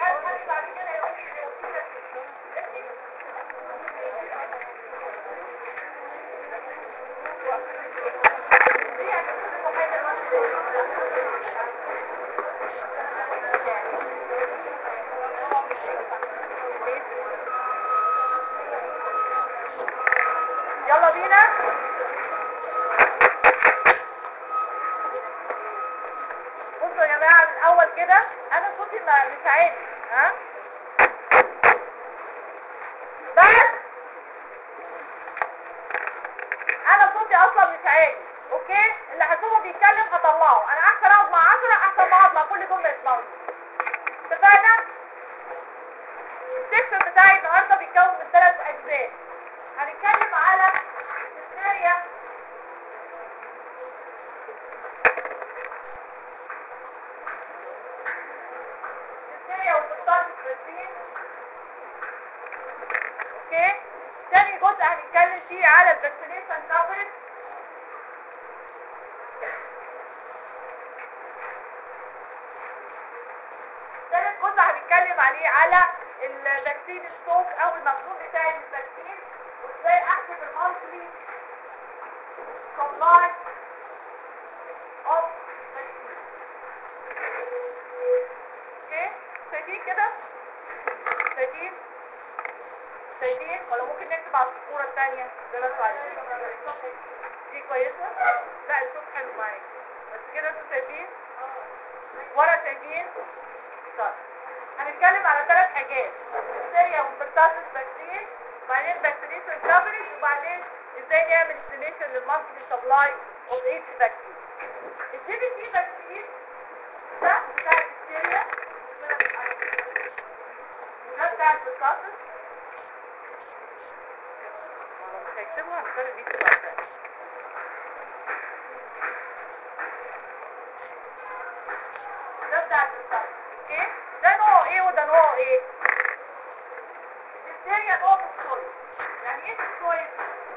يلا بينا. بصوا يا جماعه الاول كده انا صوتي مش عالي، ها بس انا صوتي اصلا مش عالي، اوكي؟ اللي هشوفه بيتكلم هطلعه. انا احسن اقعد مع 10 احسن ما اقعد مع كل جمله يسمعوني. اتفقنا؟ السكشن بتاعي النهارده بيتكون من 3 اجزاء. هنتكلم على الهستيريا والفطار البروتين، اوكي؟ تاني جزء هنتكلم فيه على الفاكسينيشن كفرج. ثالث جزء هنتكلم عليه على الفاكسين ستوك او المخزون بتاع الفاكسين، وازاي احسب المونثلي سبلاي اوف فاكسين. اوكي؟ شايفين كده؟ شايفين ولا ممكن نكتب على الصورة الثانية زي ما انتوا عايزين؟ دي كويسة؟ لا الصوت حلو معايا بس كده. انتوا شايفين؟ ورا شايفين؟ طيب هنتكلم على 3 حاجات: الهستيريا والبرتاسس فاكسين، وبعدين فاكسينيشن كفرج، وبعدين ازاي نعمل استيميشن للمونثلي سبلاي اوف ايتش فاكسين. الجي بي تي فاكسين ده بتاع الهستيريا وده بتاع البرتاسس. مش هيكتبوا هنختار الفيديو بعد كده. ده بتاع البرتاسس، اوكي؟ ده نوعه ايه وده نوعه ايه؟ الهستيريا نوع السويد. يعني ايه السويد؟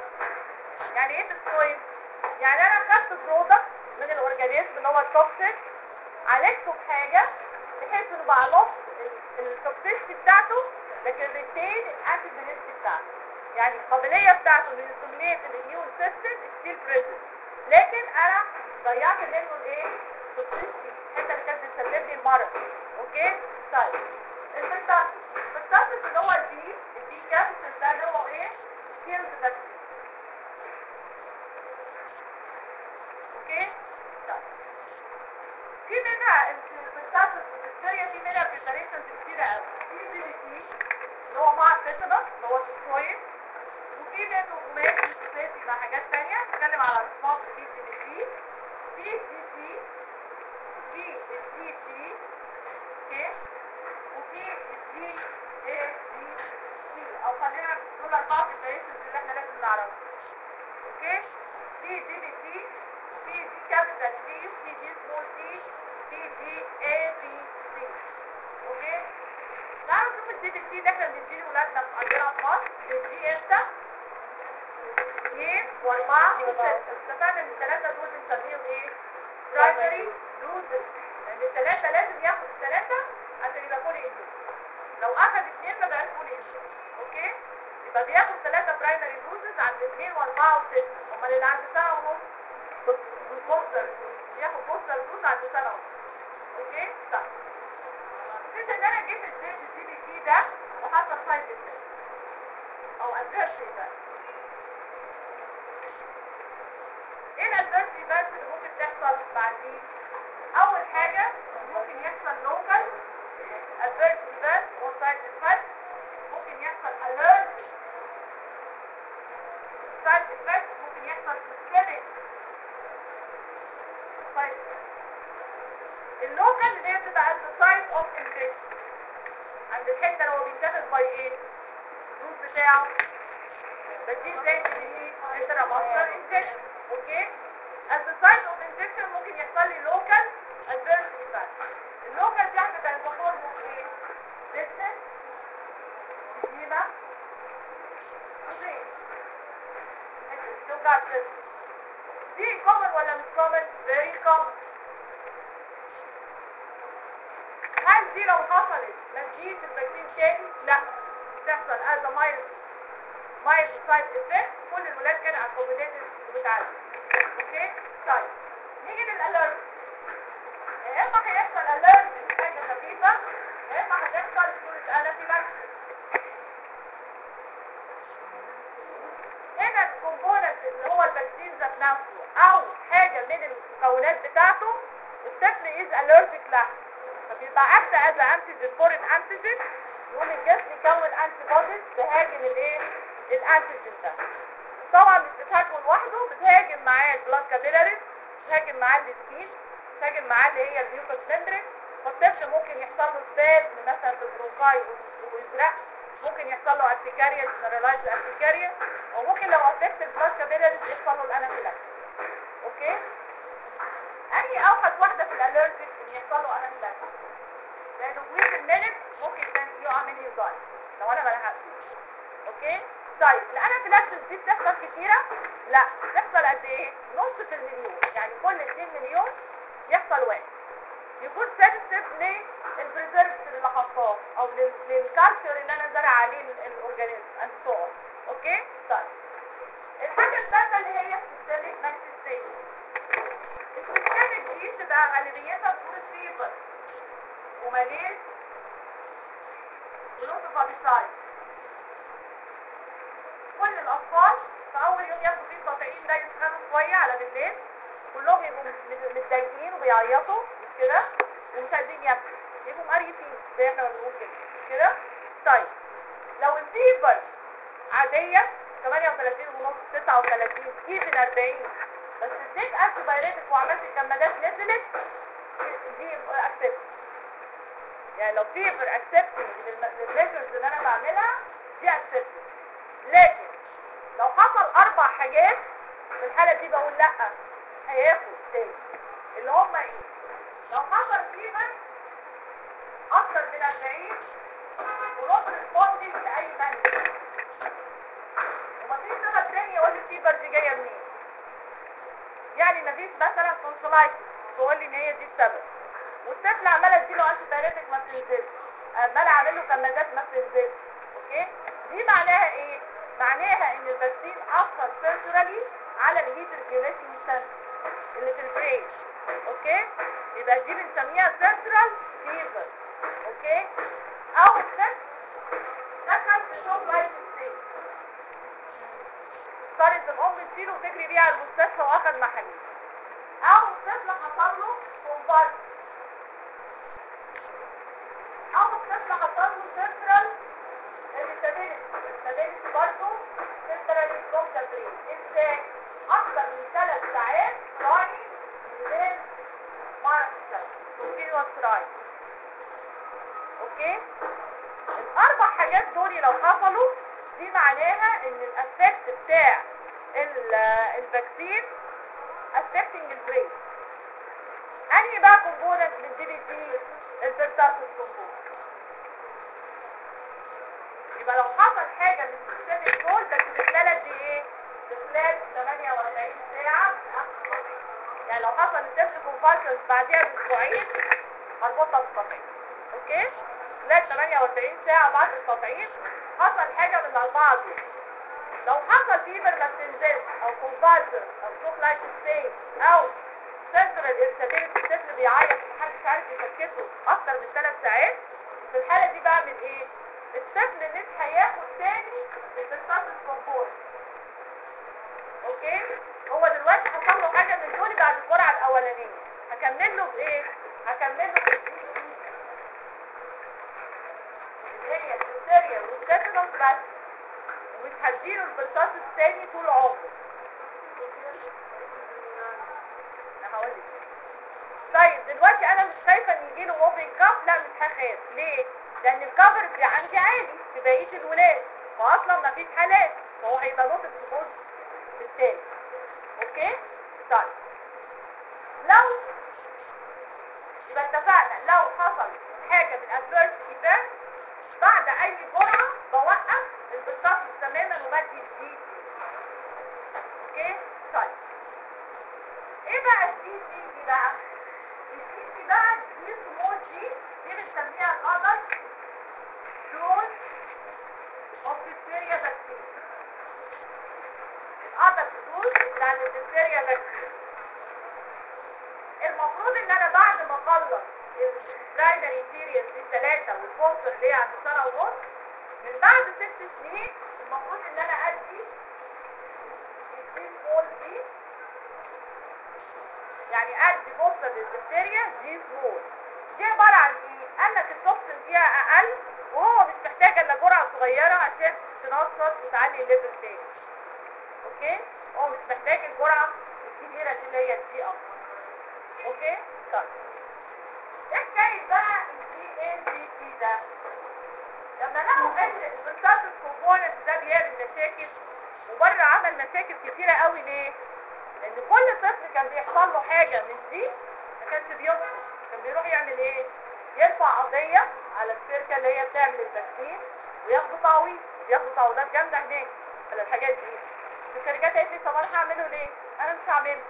يعني انا خدت برودكت من الاورجانيزم اللي هو التوكسيك، عالجته بحاجه بحيث انه بقى نص التوكسيستي بتاعته، لكن ريتين الانتيجينيستي بتاعته. يعني القابليه بتاعته انه يستميليت الاميون سيستم ستيل بريزنت، لكن انا ضيعت منه الايه؟ التوكسيستي، الحته اللي كانت بتسبب لي المرض. اوكي؟ طيب البرتاسس اللي هو البي كابسول ده اللي هو ايه؟ كيلز فاكسين. اوكي؟ طيب في منها البرتاسس والهستيريا، في منها بريباريشنز كتيره قوي. في بي بي تي اللي هو مع التيتانوس اللي هو السكويد، وفي منه كومات سوسيتي مع حاجات ثانيه. هتكلم على السمارت بي بي تي، في سي سي، في السي سي، اوكي؟ وفي الدي اي سي سي، او خلينا دول 4 بريباريشنز اللي احنا لازم نعرفهم. اوكي؟ في دي بي تي، في دي كابيتال تي، في دي سمول تي، في دي اي بي سي. اوكي؟ تعالوا نشوف الدي بي تي اللي احنا بنديه لاولادنا عندنا في مصر. بنديه امتى؟ 2 و4 و6. اتفقنا ان الثلاثه دول بنسميهم ايه؟ برايمري دوزز، لان الثلاثه لازم ياخد الثلاثه عشان يبقى فول انجليزي. لو اخذ 2 ما بقاش فول انجليزي. اوكي؟ يبقى بياخد 3 برايمري دوزز عند 2 و4 و6. امال اللي عند سنه ونص بالبوستر بياخد بوستر دوز عند سنه ونص. اوكي؟ طيب كده ان انا جبت الدي بي تي ده وحصل سايد افكت او ادفيرس ايفنت. ايه الادفيرس ايفنت اللي ممكن تحصل بعديه؟ اول حاجه ممكن يحصل لوكال ادفيرس ايفنت او سايد افكت، ممكن يحصل اليرت سايد افكت، ممكن يحصل سيستميك سايد افكت. اللوكال اللي هي بتبقى عند سايت اوف انفكشن، عند الحته اللي هو بيتاخد باي ايه؟ الدوز بتاعه بديه زي ايه؟ انترا ماستر انفكشن. اوكي؟ at the site of infection ممكن يحصل لي local adverse effect. اللوكال دي هتبقى البخور ايه؟ business edema وزين توجع الجسم. دي common ولا مش common؟ very common. هل دي لو حصلت ما تجيش الفاكسين تاني؟ لا، تحصل از مايلد سايد افكت. كل الولاد كانت اكوموديتد وبتعدي. اوكي؟ طيب نيجي للالرجي. يا اما هيحصل الرجي حاجه خفيفه، يا اما هتحصل صوره انافيلاكسيس. هنا الكومبوننت اللي هو الفاكسين ذات نفسه او حاجه من المكونات بتاعته الطفل از الرجيك لها، فبيبقى اكت از انتيجين فورين انتيجين، يقوم الجسم يكون انتي بوديز تهاجم الايه؟ الانتيجين ده. طبعا مش بتهاجمه لوحده، بتهاجم معاه البلاد كابيلاريز، بتهاجم معاه السكين، بتهاجم معاه اللي هي الميوكس ممبرين. فالطفل ممكن يحصل له سباز مثلا في البرونكاي ويزرق، ممكن يحصل له ارتكاريا جنرالايز ارتكاريا، او ممكن لو افكت البلاد كابيلاريز يحصل له الانافيلاكسيس. اوكي؟ انهي اوحش واحده في الالرجيك ان يحصل له انافيلاكسيس؟ لانه في المينت ممكن كان يقع مني وضايع لو انا ما لحقتش. اوكي؟ طيب الانافيلاكسيس دي بتحصل كتيره؟ لا، بتحصل قد ايه؟ نص في المليون، يعني كل 2 مليون يحصل واحد يكون سنسيتيف للبريزرفز اللي حطاه او للكالتشر اللي انا زرع عليه الاورجانيزم اند سو اون. اوكي؟ طيب الحاجه الثالثه اللي هي السيستميك مانيفستيشن. السيستميك دي بتبقى غالبيتها صوره فيبر وماليز ولوتوفابيسايد. كل الاطفال في اول يوم ياخدوا فيه التطعيم ده يسخنوا شويه على بالليل، كلهم يبقوا متضايقين وبيعيطوا مش كده ومش عايزين ياكلوا، يبقوا مقريفين زي احنا ما بنقول كده. طيب لو الفيبر عاديه 38 ونص 39 ايفن 40 بس اديت انتي بايريتك وعملت الكمادات نزلت، دي اكسبت. يعني لو فيبر اكسبتنج للميجرز اللي انا بعملها دي اكسبت. لكن لو حصل 4 حاجات في الحالة دي بقول لا، هياخد تاني. اللي هم ايه؟ لو حصل فيبر اكتر من 40 ونوت ريسبوندنج لاي مانجمنت، ومفيش سبب تاني يقول لي الفيبر دي جايه منين. يعني مفيش مثلا تونسلايتس تقول لي ان هي دي السبب، والطفل عماله اديله انتي بايريتك ما بتنزلش، عماله اعمل له كمادات ما بتنزلش. اوكي؟ دي معناها ايه؟ معناها ان الفاكسين اثر سنترالي على الهيت ريجوليشن سنتر اللي في البرين. اوكي؟ يبقى دي بنسميها سنترال فيفر. اوكي؟ او الطفل دخل في شوك لايف ستيج، اضطرت الام تشيله وتجري بيه على المستشفى واخد محاليل، او الطفل حصل له كومبارس، او الطفل حصل له سنترال irritability برضه سنترالي فروم ذا برين. ازاي؟ اكتر من 3 ساعات راي من مارس كونتينوس راي. اوكي؟ ال4 حاجات دول لو حصلوا دي معناها ان الافكت بتاع الفاكسين افكتنج البرين. انهي بقى كومبوننت من دي بي تي؟ البرتاسيس كومبوننت. يبقى لو حصل حاجه من السيستم دول بس في خلال قد ايه؟ في خلال 48 ساعه من اخر التطعيم. يعني لو حصل الطفل كونفالسنس بعديها باسبوعين هربطها بالتطعيم. اوكي؟ خلال 48 ساعه بعد التطعيم حصل حاجه من ال4 دول. لو حصل فيبر ما بتنزلش او كونفالسنس او شوك لايك ستيج او سنترال ارتابيلتي، الطفل بيعيط محدش عارف يسكته اكتر من 3 ساعات، في الحاله دي بعمل ايه؟ الطفل مش هياخد تاني البرتاسيس كومبوننت. اوكي؟ هو دلوقتي حصل له حاجه من دول بعد الجرعه الاولانيه، هكمل له بايه؟ هكمل له اللي هي البكتيريا والتيتانوس بس، ومش هديله البرتاسيس تاني طول عمره. انا هقول لك. طيب دلوقتي انا مش خايفه ان يجيله ووبنج كاف، لا مش هخاف. ليه؟ لان الكفر عندي عالي في بقيه الولاد، واصلا ما فيش حالات، فهو هيبقى نقطه اكسبوز بالتالي. اوكي؟ طيب لو يبقى اتفقنا لو حصل حاجه من ادفيرس ايفنت بعد اي جرعه بوقف البرتاسيس تماما وبدي جديد. اوكي؟ طيب ايه بقى الجديد دي بقى؟ الجديد دي بقى دي سمول دي بنسميها other dose of diphtheria vaccine. الother dose بتاع الديفتيريا vaccine. المفروض ان انا بعد ما اخلص البرايمري سيريز دي الثلاثه والبوستر اللي هي عند سنه ونص، من بعد 6 سنين المفروض ان انا ادي الدي سمول دي، يعني ادي بوستر للديفتيريا دي سمول. دي عباره عن ايه؟ قال لك التوكسين فيها اقل وهو مش محتاج الا جرعه صغيره عشان تنشط وتعلي الليفل تاني. اوكي؟ هو مش محتاج الجرعه الكبيره دي اللي هي الدي اب. اوكي؟ طيب ايه حكايه بقى الدي ان دي سي ده؟ لما لقوا ان البرساتس كومبوننت ده بيعمل مشاكل، وبره عمل مشاكل كتيره قوي. ليه؟ لان كل طفل كان بيحصل له حاجه من دي ما كانش بيصبر، كان بيروح يعمل ايه؟ يرفع قضيه على الشركه اللي هي بتعمل الفاكسين وياخدوا تعويض، بياخدوا تعويضات جامده هناك على الحاجات دي. الشركات قالت لي طب انا هعمله ليه؟ انا مش هعمله،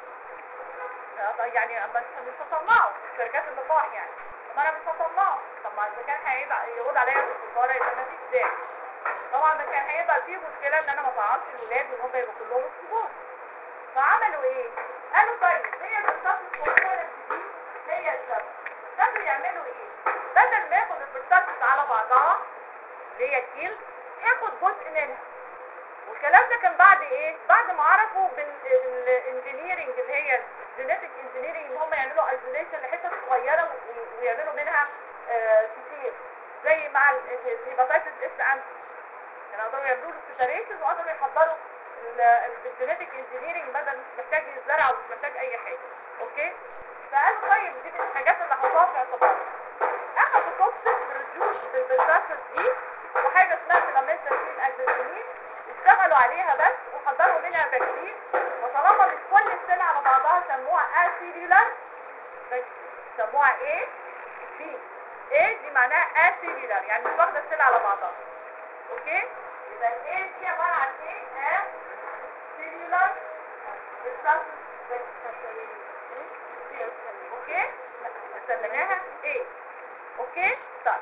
يعني مش هصنعه، شركات اللقاح يعني، طب انا مش هصنعه. طب ما اذا كان هيقعد عليا في السفاره يبقى ما فيش داعي. طبعا ده كان هيبقى فيه مشكله ان انا ما طعمش الولاد وان هم يبقوا كلهم الكبار. فعملوا ايه؟ قالوا طيب هي البرساتس كومبوننت دي هي السبب. ابتدوا يعملوا ايه؟ بدل ما ياخد البرساتس على بعضها اللي هي الكيل، هاخد جزء منها. والكلام ده كان بعد ايه؟ بعد ما عرفوا بالانجينيرنج اللي هي الجينيتك انجينيرنج ان هم يعملوا ايزوليشن لحتت صغيره ويعملوا منها كتير، زي مع الهيباتيتس اس انتي. يعني قدروا يعملوا له سيباريشن وقدروا يحضروا الجينيتك انجينيرنج بدل مش محتاج يزرع ومش محتاج اي حاجه. اوكي؟ فقالوا طيب دي من الحاجات اللي هحطها في اعتبارنا. اخذوا توكسين بروديوس بالبرساتس دي وحاجه اسمها فيلامنتاسين اكزيتونين، اشتغلوا عليها بس وحضروا منها فاكسين. وطالما مش كل السنه على بعضها سموها اسيلولار فاكسين، سموها ايه؟ سي. ايه دي معناها اسيلولار، يعني مش واخده السنه على بعضها. اوكي؟ يبقى الايه دي عباره عن ايه؟ اسيلولار بالظبط. اوكي؟ سميناها ايه؟ اوكي؟ طيب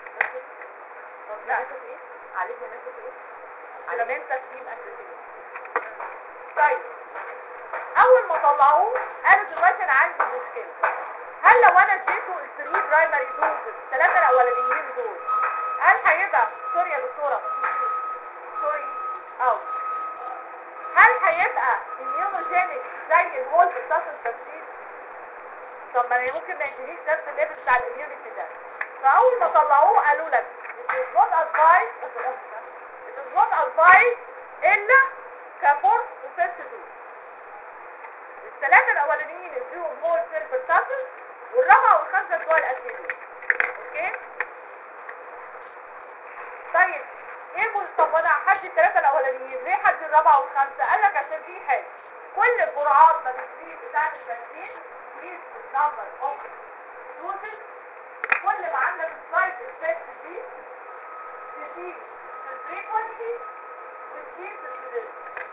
علمنا ناخد ايه؟ فيلامنتاسين اكزيتونين. طيب اول ما طلعوه قالوا دلوقتي انا عندي مشكله. هل لو انا اديته الثري برايمري دوز الثلاثه الاولانيين دول، هل هيبقى سوري يا دكتوره سوري او هل هيبقى اميونوجينيك زي الهول برساتس فاكسين؟ طب ما ممكن ما يدينيش نفس الليفل بتاع الاميونيتي ده. فاول ما طلعوه قالوا لك it is not advised الا كفورس وفيرست دوز. الثلاثه الاولانيين اديهم هول برساتس، والرابعه والخامسه بتوع الاسيدين. اوكي؟ طيب ايه طب وانا هحدد الثلاثه الاولانيين ليه حد الرابعه والخامسه؟ قال لك عشان في حاجه، كل الجرعات ما بتزيد بتاعت الفاكسين تزيد النمبر اوف دوزز، كل ما عندك السايد افكت دي تزيد في الفريكونسي وتزيد في السيفيريتي.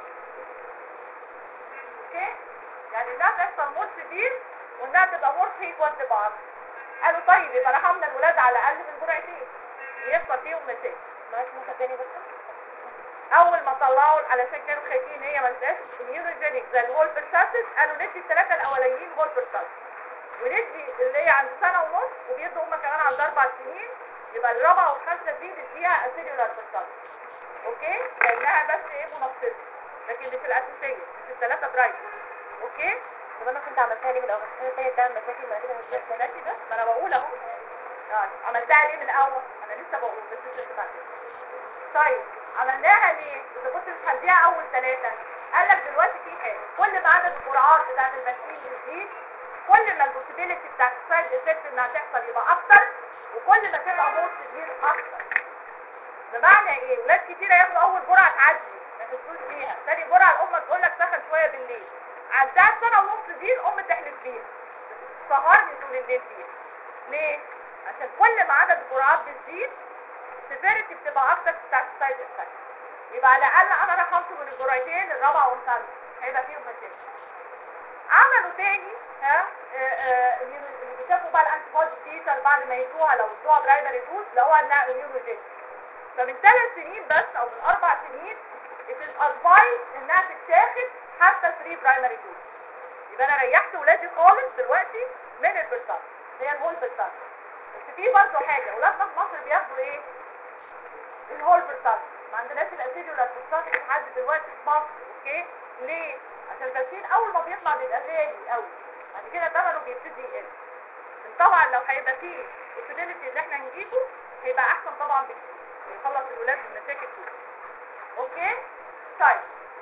اوكي؟ يعني انها تحصل مور سيفير وانها تبقى مور فريكونت بعض. قالوا طيب يبقى رحمنا الولاد على الاقل من جرعتين يحصل فيهم مشاكل. ممكن تاني بس اول ما طلعوا علشان كانوا خايفين هي ما تبقاش اميونوجينيك زي الهول برساتس، قالوا ندي الثلاثه الاولانيين هول برساتس وندي اللي هي عند سنه ونص وبيدوا هم كمان عند 4 سنين، يبقى الرابعه والخامسه دي نديها اسيلولار برساتس. اوكي؟ لانها بس ايه منفذه لكن مش الاساسيه، مش الثلاثه برايم. اوكي؟ طب انا كنت عملتها ليه من الاول؟ الحاجه الثانيه بتعمل مشاكل ما كده هتجيب ماشي بس ما انا بقول اهو. عملتها ليه من الاول؟ انا لسه بقول بس انت تسمع. طيب عملناها ليه؟ اذا كنت مش هديها اول ثلاثه، قال لك دلوقتي في حاجه، كل ما عدد الجرعات بتاعت الفاكسين يزيد كل ما البوسيبيليتي بتاعت السايد افكت انها تحصل يبقى اكتر، وكل ما تبقى مور سيفير اكتر. بمعنى ايه؟ ولاد كتيره ياخدوا اول جرعه تعدي ما يحسوش بيها، ثاني جرعه الام تقول لك سخن شويه بالليل، عدها سنه ونص دي الام تحلف بيها سهرني طول الليل فيها. ليه؟ عشان كل ما عدد الجرعات بتزيد السيفيريتي بتبقى اكتر بتاعت السايد افكت. يبقى على الاقل انا رحمت من الجرعتين الرابعه والخامسه هيبقى فيهم مشاكل. عملوا تاني وشافوا بقى الانتي بودي تيتر بعد ما يدوها، لو ادوها برايمري دوز لقوها انها اميونوجين. فمن 3 سنين بس او من 4 سنين it is advised انها تتاخد حتى 3 برايمري دوز. يبقى انا ريحت ولادي خالص دلوقتي من البرتاس، هي الهول برتاس. بس في برضه حاجه، ولادنا في مصر بياخدوا ايه؟ الهول برتاس. ما عندناش الاسيديو ولا البرتاس لحد دلوقتي في مصر. اوكي؟ ليه؟ عشان الفاكسين اول ما بيطلع بيبقى غالي قوي، بعد كده ثمنه بيبتدي يقل. طبعا لو هيبقى فيه الفيديليتي اللي احنا نجيبه هيبقى احسن طبعا بكتير ويخلص الولاد من مشاكل كتير. اوكي؟ طيب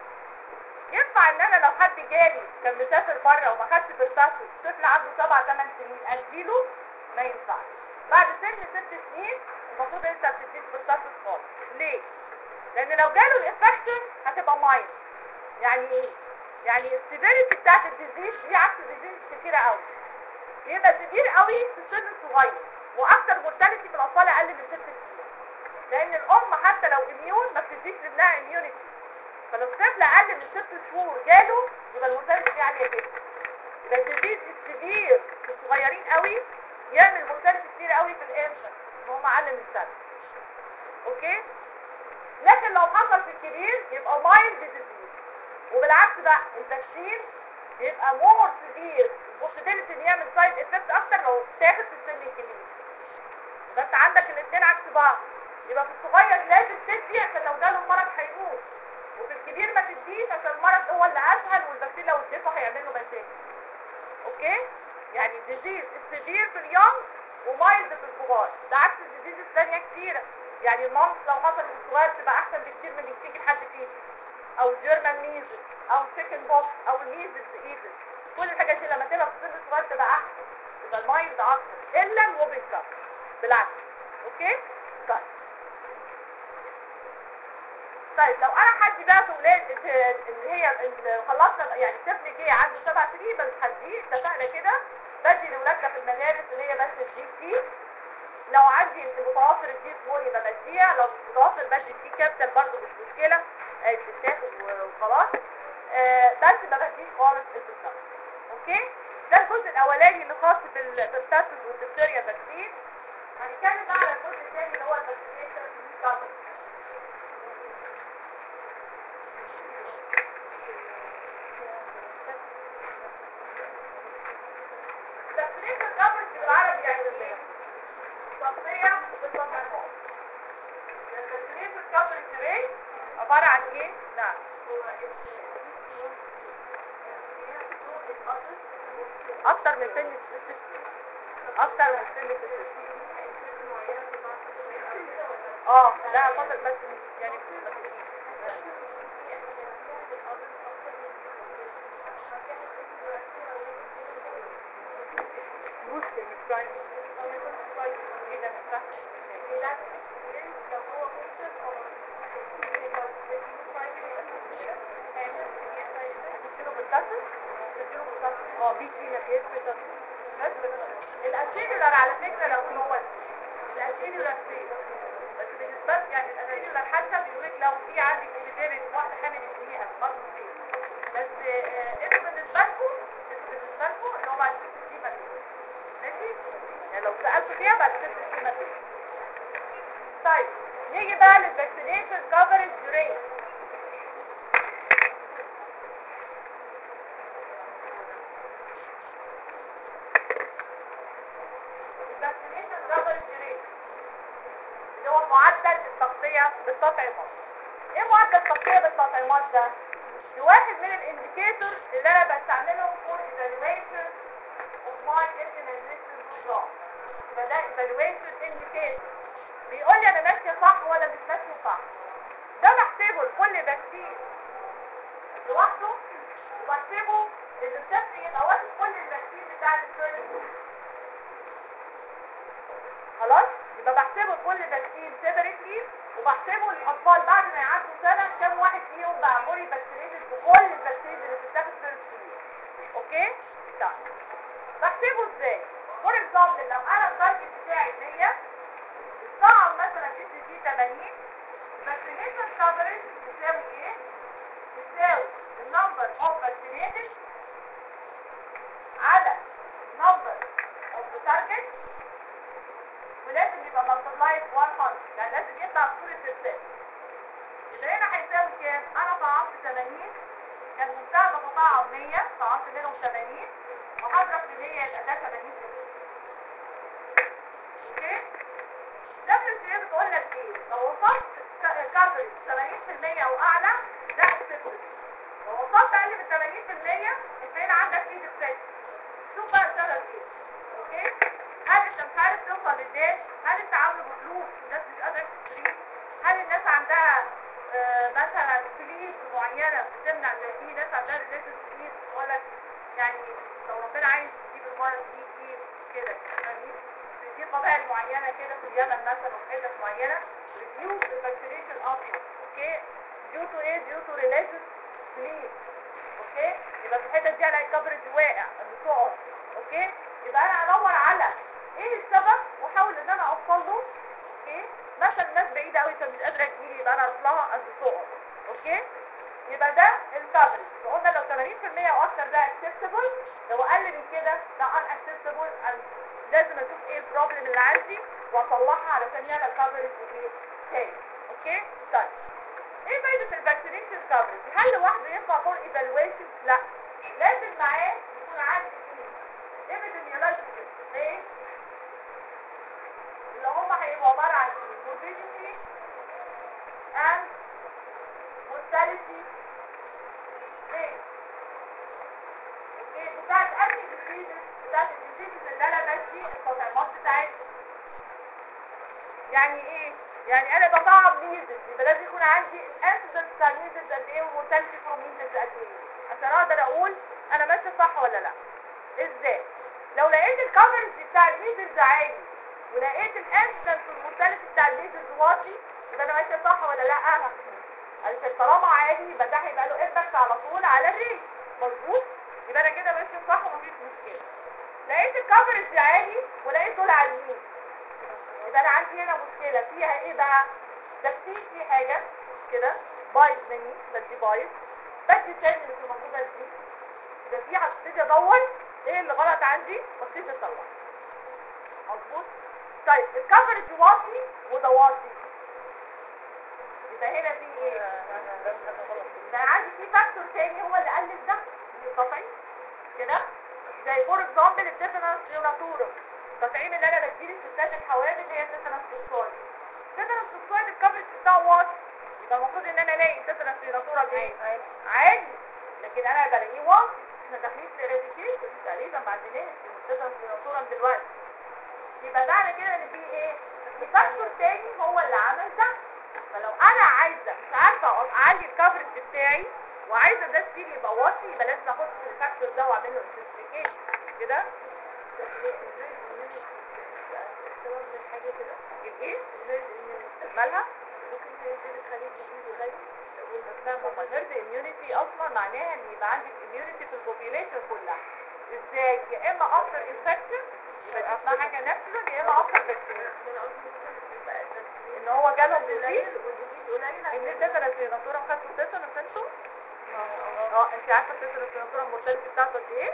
ينفع ان انا لو حد جالي كان مسافر بره وما خدش برتاسس، طفل عنده 7 8 سنين اديله؟ ما ينفعش. بعد سن 6 سنين المفروض انت ما تديش برتاسس خالص. ليه؟ لان لو جاله الانفكشن هتبقى مايل. يعني ايه؟ يعني السيفيريتي بتاعت الديزيز دي عكس الديزيز كتيره قوي. يبقى كبير قوي في السن الصغير، واكتر مورتاليتي في الاطفال اقل من 6 سنين. لان الام حتى لو اميون ما بتديش لابنها اميونيتي، فلو طفل اقل من 6 شهور جاله يبقى المورتاليتي دي عاليه جدا. يبقى الديزيز الكبير في الصغيرين قوي يعمل مورتاليتي كتير قوي في الانفant ان هم اقل من سنه. اوكي؟ لكن لو حصل في الكبير يبقى مايلد ديزيز. وبالعكس بقى الفاكسين يبقى مور سيفير، البوسيبيلتي ان يعمل سايد افكت اكتر لو تاخد في السن الكبير. يبقى انت عندك الاثنين عكس بعض. يبقى في الصغير لازم تدي عشان لو جاله المرض هيموت، وفي الكبير ما تديش عشان المرض هو اللي اسهل والفاكسين لو اديته هيعمل له مشاكل. اوكي؟ يعني ديزيز السيفير في اليونج ومايلد في الكبار، ده عكس الديزيز الثانيه كتيره. يعني المامس لو حصل في الصغير تبقى احسن بكتير من اللي تيجي لحد فيه، او جيرمان ميزل او تشيكن بوكس او الميزلز ايفن. كل الحاجات دي لما تبقى في السن الصغير تبقى احسن، يبقى المايلد اكتر الا الوبن كاب بالعكس. اوكي؟ طيب لو انا حد بقى في ولاد اللي هي اللي خلصنا، يعني طفل جه عنده 7 سنين بس هديه اتفقنا كده، بدي لاولادنا في المدارس اللي هي بس الدي سي. لو عندي متوفر الدي سمول يبقى بديها، لو مش متوفر بدي الدي كابتل برضه مش مشكله، تتاخد وخلاص. بس ما بديش خالص البرتاسس. اوكي؟ ده الجزء الاولاني اللي خاص بالبرتاسس والدفتيريا فاكسين. هنتكلم بقى على الجزء الثاني اللي هو الفاكسينيشن. الفاكسينيشن كفرج بالعربي يعني ايه؟ تغطية بالتطعيمات. الفاكسينيشن كفرج ريت عبارة عن ايه؟ نعم. اكتر من سن الست سنين. اكتر من سن الست سنين. لا فضل بس يعني بوستر مش برايم. ايه ده مش فاهم ايه ده؟ لو هو بوستر او تديله بالتصل بي سي ما فيهاش بالتصل. الاسيلولار على فكره لو هو الاسيلولار سيل، بس بالنسبه لي يعني الاسيلولار حتى بيقول لك لو في عندك ابيديميك واحده حامل الدقيقه برضه سيل، بس انتوا بالنسبه لكم اللي هو بعد 6 سنين ما فيش. ماشي؟ يعني لو سالتوا فيها بعد 6 سنين ما فيش. طيب نيجي بقى للفاكسينيشن كفرج ريت. الفاكسينيشن كفرج ريت اللي هو معدل التغطية بالتطعيمات. ايه معدل التغطية بالتطعيمات ده؟ دي واحد من الانديكيتور اللي انا بستعملهم for evaluation of my immunization program. يبقى ده evaluation indicator بيقول لي انا ماشية صح ولا مش ماشية صح. ده بحسبه لكل فاكسين لوحده، وبحسبه ان الطفل يبقى واخد كل الفاكسين بتاع الفيرست. خلاص؟ يبقى بحسبه كل فاكسين سيبريتلي، وبحسبه للاطفال بعد ما يعدوا سنه كام واحد فيهم بقى موري فاكسينيتد بكل الفاكسين اللي بتتاخد فيرست. اوكي؟ طيب بحسبه ازاي؟ فور اكزامبل لو انا التارجت بتاعي 100، الطعم مثلا اس جي 80، فاكسينيشن كفرج بتساوي ايه؟ بتساوي النمبر اوف فاكسينيتد على number of the ولازم يبقى ملتبلاي 100 يعني لازم يطلع بصورة الست. يبقى هنا هيساوي كام؟ انا طعمت 80 كان مستعد اتطعم 100 طعمت منهم 80 وهضرب في 100 يبقى ده 80. اوكي؟ WCA بتقول لك ايه؟ لو وصلت كفرج 80% او اعلى ده اكسبتد. لو وصلت اقل من 80% انت هنا عندك ايه ديفكت. شوف بقى السبب ايه. اوكي؟ هل انت مش عارف توصل للناس؟ هل انت عامله بفلوس والناس مش قادره تشتريه؟ هل الناس عندها مثلا فلوس معينه بتمنع زي في ناس عندها ريليشن فلوس تقول لك يعني لو ربنا عايز يجيب المرض يجي كده فاهمين؟ في قبائل معينه كده في اليمن مثلا وفي حتت معينه ريديوس الفاكسينيشن اصلا. اوكي؟ ديو تو ايه؟ ديو تو ريليشن فلوس. اوكي؟ يبقى في الحته دي الاقي كفرج واقع بتقع. اوكي؟ يبقى انا ادور على ايه السبب واحاول ان انا اوصل له. اوكي؟ مثلا ناس بعيده قوي فمش قادره تجيلي يبقى انا اروح لها قد تقع. اوكي؟ يبقى ده الكفرج. قلنا لو 80% واكثر ده اكسبتبل، لو اقل من كده ده ان اكسبتبل. لازم اشوف ايه البروبلم اللي عندي واصلحها علشان نعمل كفرج ايه تاني. اوكي؟ طيب ايه فايده الفاكسينيشن كفرج؟ هل لوحده ينفع فور ايفالويشن؟ لا، لازم معاه يكون عندي ايه epidemiological ايه اللي هم هيبقوا عباره عن ايه؟ morbidity and mortality ايه؟ اوكي؟ بتاعت انهي diseases؟ بتاعت الديزيزز اللي انا بدي التطعيمات بتاعتها. يعني ايه؟ يعني انا بطعم ميزز يبقى لازم يكون عندي الانسيدنس بتاع ميزز قد ايه والمورتاليتي فور ميزز قد ايه عشان اقدر اقول انا ماشي صح ولا لا. ازاي؟ لو لقيت الكفرج بتاع الميزز عالي ولقيت الانسيدنس والمورتاليتي بتاع الميزز واطي يبقى انا ماشي صح ولا لا؟ علشان طالما عالي يبقى ده هيبقى له امباكت على طول على الريت. مظبوط؟ يبقى انا كده ماشي صح ومفيش مشكله. لقيت الكفرج عالي ولقيت دول عاليين يبقى انا عندي هنا مشكله فيها ايه بقى؟ ده في حاجه كده بايظ مني، بدي بايظ بدي تاني مش المفروض ادي. يبقى في هبتدي ادور ايه اللي غلط عندي وابتدي اصلح. مظبوط؟ طيب الكفرج واطي وده واطي يبقى هنا في ايه؟ يبقى عندي في فاكتور تاني هو اللي قلل ده من التطعيم كده، زي فور اكزامبل التيتانوس نيوناتورم. التطعيم اللي انا بديه للستات الحوامل هي التيتانوس توكسويد. التيتانوس توكسويد الكفرج بتاعه واطي يبقى المفروض ان انا الاقي التيتانوس نيوناتورم ايه؟ عالي، لكن انا بلاقيه واطي. احنا داخلين في اريديكيشن تقريبا بعد نهايه التيتانوس نيوناتورم دلوقتي. يبقى معنى كده ان في ايه؟ الفاكتور تاني هو اللي عمل ده. فلو انا عايزه مش عارفه اعلي الكفرج بتاعي وعايزه ده ستيل يبقى واطي يبقى لازم اخد الفاكتور ده واعمل له انترستيكيشن كده. سبب من حاجه كده الايه؟ مالها؟ ممكن تخلي الجديد قليل. لا ما الهيرد اميونيتي اصلا معناها ان يبقى عندك اميونيتي في البوبيوليشن كلها. ازاي؟ يا اما افتر انفكشن يبقى دي اسمها حاجه ناتشورال، يا اما افتر فاكسينيشن ان هو جالهم ديزيز ان التيتانوس نيوناتورم خدتوا التيتانوس انتوا؟ انت عارفه التيتانوس نيوناتورم المورتاليتي بتاعته قد ايه؟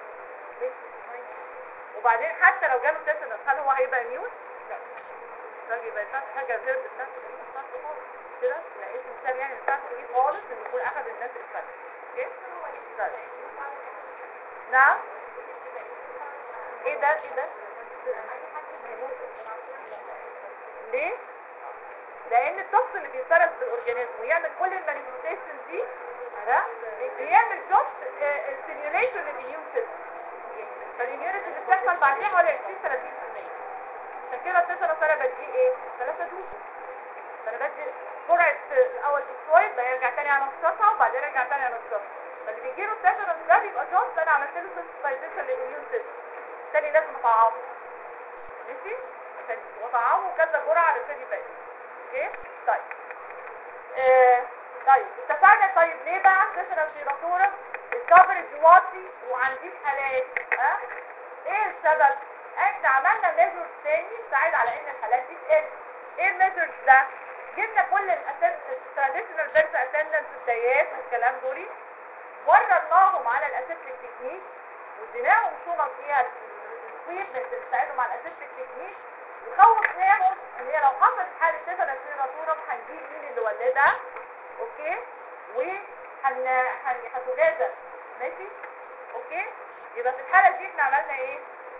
وبعدين حتى لو جاله تيتانوس هل هو هيبقى اميون؟ لا، يبقى ينفعش حاجه الهيرد بتاعته خالص كده. لقيت مثال يعني ما ينفعش ايه خالص ان يكون اخذ الناس الفرق. اوكي؟ نعم؟ ايه ده؟ ايه ده؟ ليه؟ لان التوكس اللي بيتفرز بالاورجانيزم ويعمل كل المانيفستيشن دي ده بيعمل توكس ستيميوليشن للاميون سيستم. فالاميونيتي اللي بتحصل بعديها حوالي 20-30%. عشان كده التيتانوس انا بديه ايه؟ 3 دوز. فانا بدي جرعه الاول توكسويد بيرجع تاني على نشاطها وبعدين يرجع تاني على نشاطها. فاللي بيجي له التيتانوس ده بيبقى جاست انا عملت له سنسيتايزيشن للاميون سيستم. تاني لازم اطعمه. ماشي؟ عشان واطعمه كذا جرعه علشان يبقى اوكي؟ طيب طيب اتفقنا. طيب ليه بقى التيتانوس نيوناتورم الكفرج واطي وعندي حالات؟ ايه السبب؟ احنا عملنا ميجرز تاني تساعد على ان الحالات دي تقل. ايه الميجرز ده؟ جبنا كل التراديشنال بيرث اتندنس الديات والكلام دول ورناهم على الاسيبتيك تكنيك واديناهم شنط فيها الكويبمنت اللي تساعدهم على الاسيبتيك تكنيك تخوف ناس ان هي لو حصلت حاله تيتانس نيراتورم هنجيب مين اللي ولدها، اوكي، هتجازف، ماشي، اوكي. يبقى في الحاله دي احنا عملنا ايه؟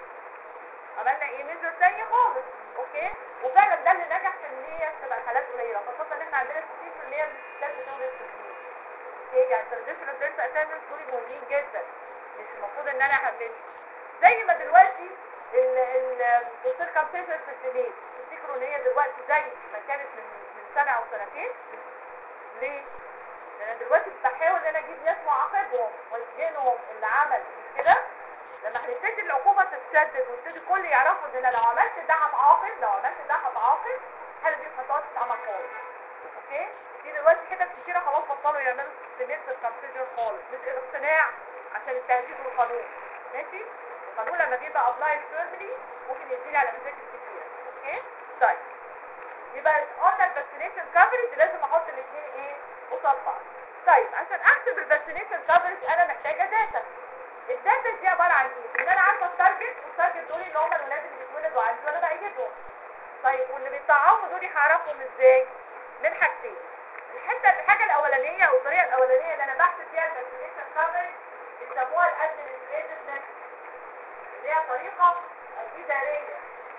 ميجر تاني خالص، اوكي. وفعلا ده اللي نجح في ان هي تبقى الحالات قليله، خاصه ان احنا عندنا 60% من الستات بتولد في البيت، اوكي. يعني ترانزيشنال بيرث اتندنس دول مهمين جدا، مش المفروض ان انا اهملهم. زي ما دلوقتي السيركمسيشن في الجنين، تفتكروا ان هي دلوقتي زي ما كانت من سنه او سنتين؟ ليه؟ لان دلوقتي بحاول ان انا اجيب ناس معاقبهم واسجنهم اللي عمل كده. لما هنبتدي العقوبه تتشدد ويبتدي الكل يعرفوا ان انا لو عملت ده هتعاقب، الحاله دي خطوات تتعمل خالص، اوكي. في دلوقتي حتت كتيره خلاص بطلوا يعملوا سيستمات الكونفيجن خالص، مش اقتناع عشان التهديد والقانون، ماشي. القانون لما بيبقى ابلاي فيرملي ممكن يديني على مشاكل كتيره، اوكي. طيب يبقى قلنا الفاكسينيشن كفرج لازم احط الاثنين ايه قصاد بعض. طيب عشان احسب الفاكسينيشن كفرج انا محتاجه داتا. الداتا دي عباره عن ايه؟ ان انا عارفه والتارجت دول اللي هم الولاد اللي بيتولدوا عندي وانا بايدهم. طيب واللي بيطعموا دول هعرفهم ازاي؟ من حاجتين. الحاجه الاولانيه او الطريقه الاولانيه اللي انا بحسب فيها الفاكسينيشن كفرج بيسموها الادمنستريتيف ميثود، اللي هي طريقه اداريه.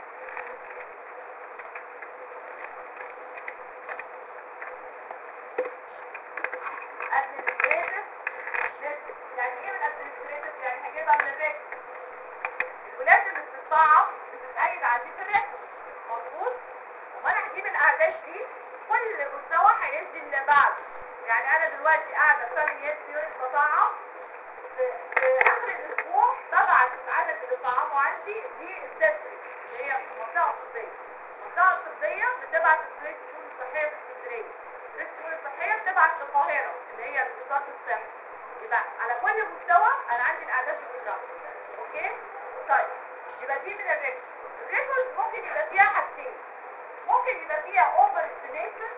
ادمنستريتيف ميثود يعني ايه؟ من ادمنستريتيف يعني هجيبها من الريكورد. الولاد اللي بتطعم بتتأيد عندي في الريكورد، مظبوط؟ وانا هجيب الاعداد دي كل مستوى هيدي اللي بعده. يعني انا دلوقتي قاعده في يونت بطعم، في اخر الاسبوع ببعت عدد اللي طعموا عندي دي الدستري اللي هي المنطقه الطبيه. المنطقه الطبيه بتبعت الشؤون الصحيه في اسكندريه، الشؤون الصحيه بتبعت للقاهره اللي هي وزاره الصحه. يبقى على كل مستوى انا عندي الاعداد بتتراكم، اوكي. طيب يبقى دي من الريكورد ممكن يبقى فيها حاجتين، ممكن يبقى فيها اوفر استيميشن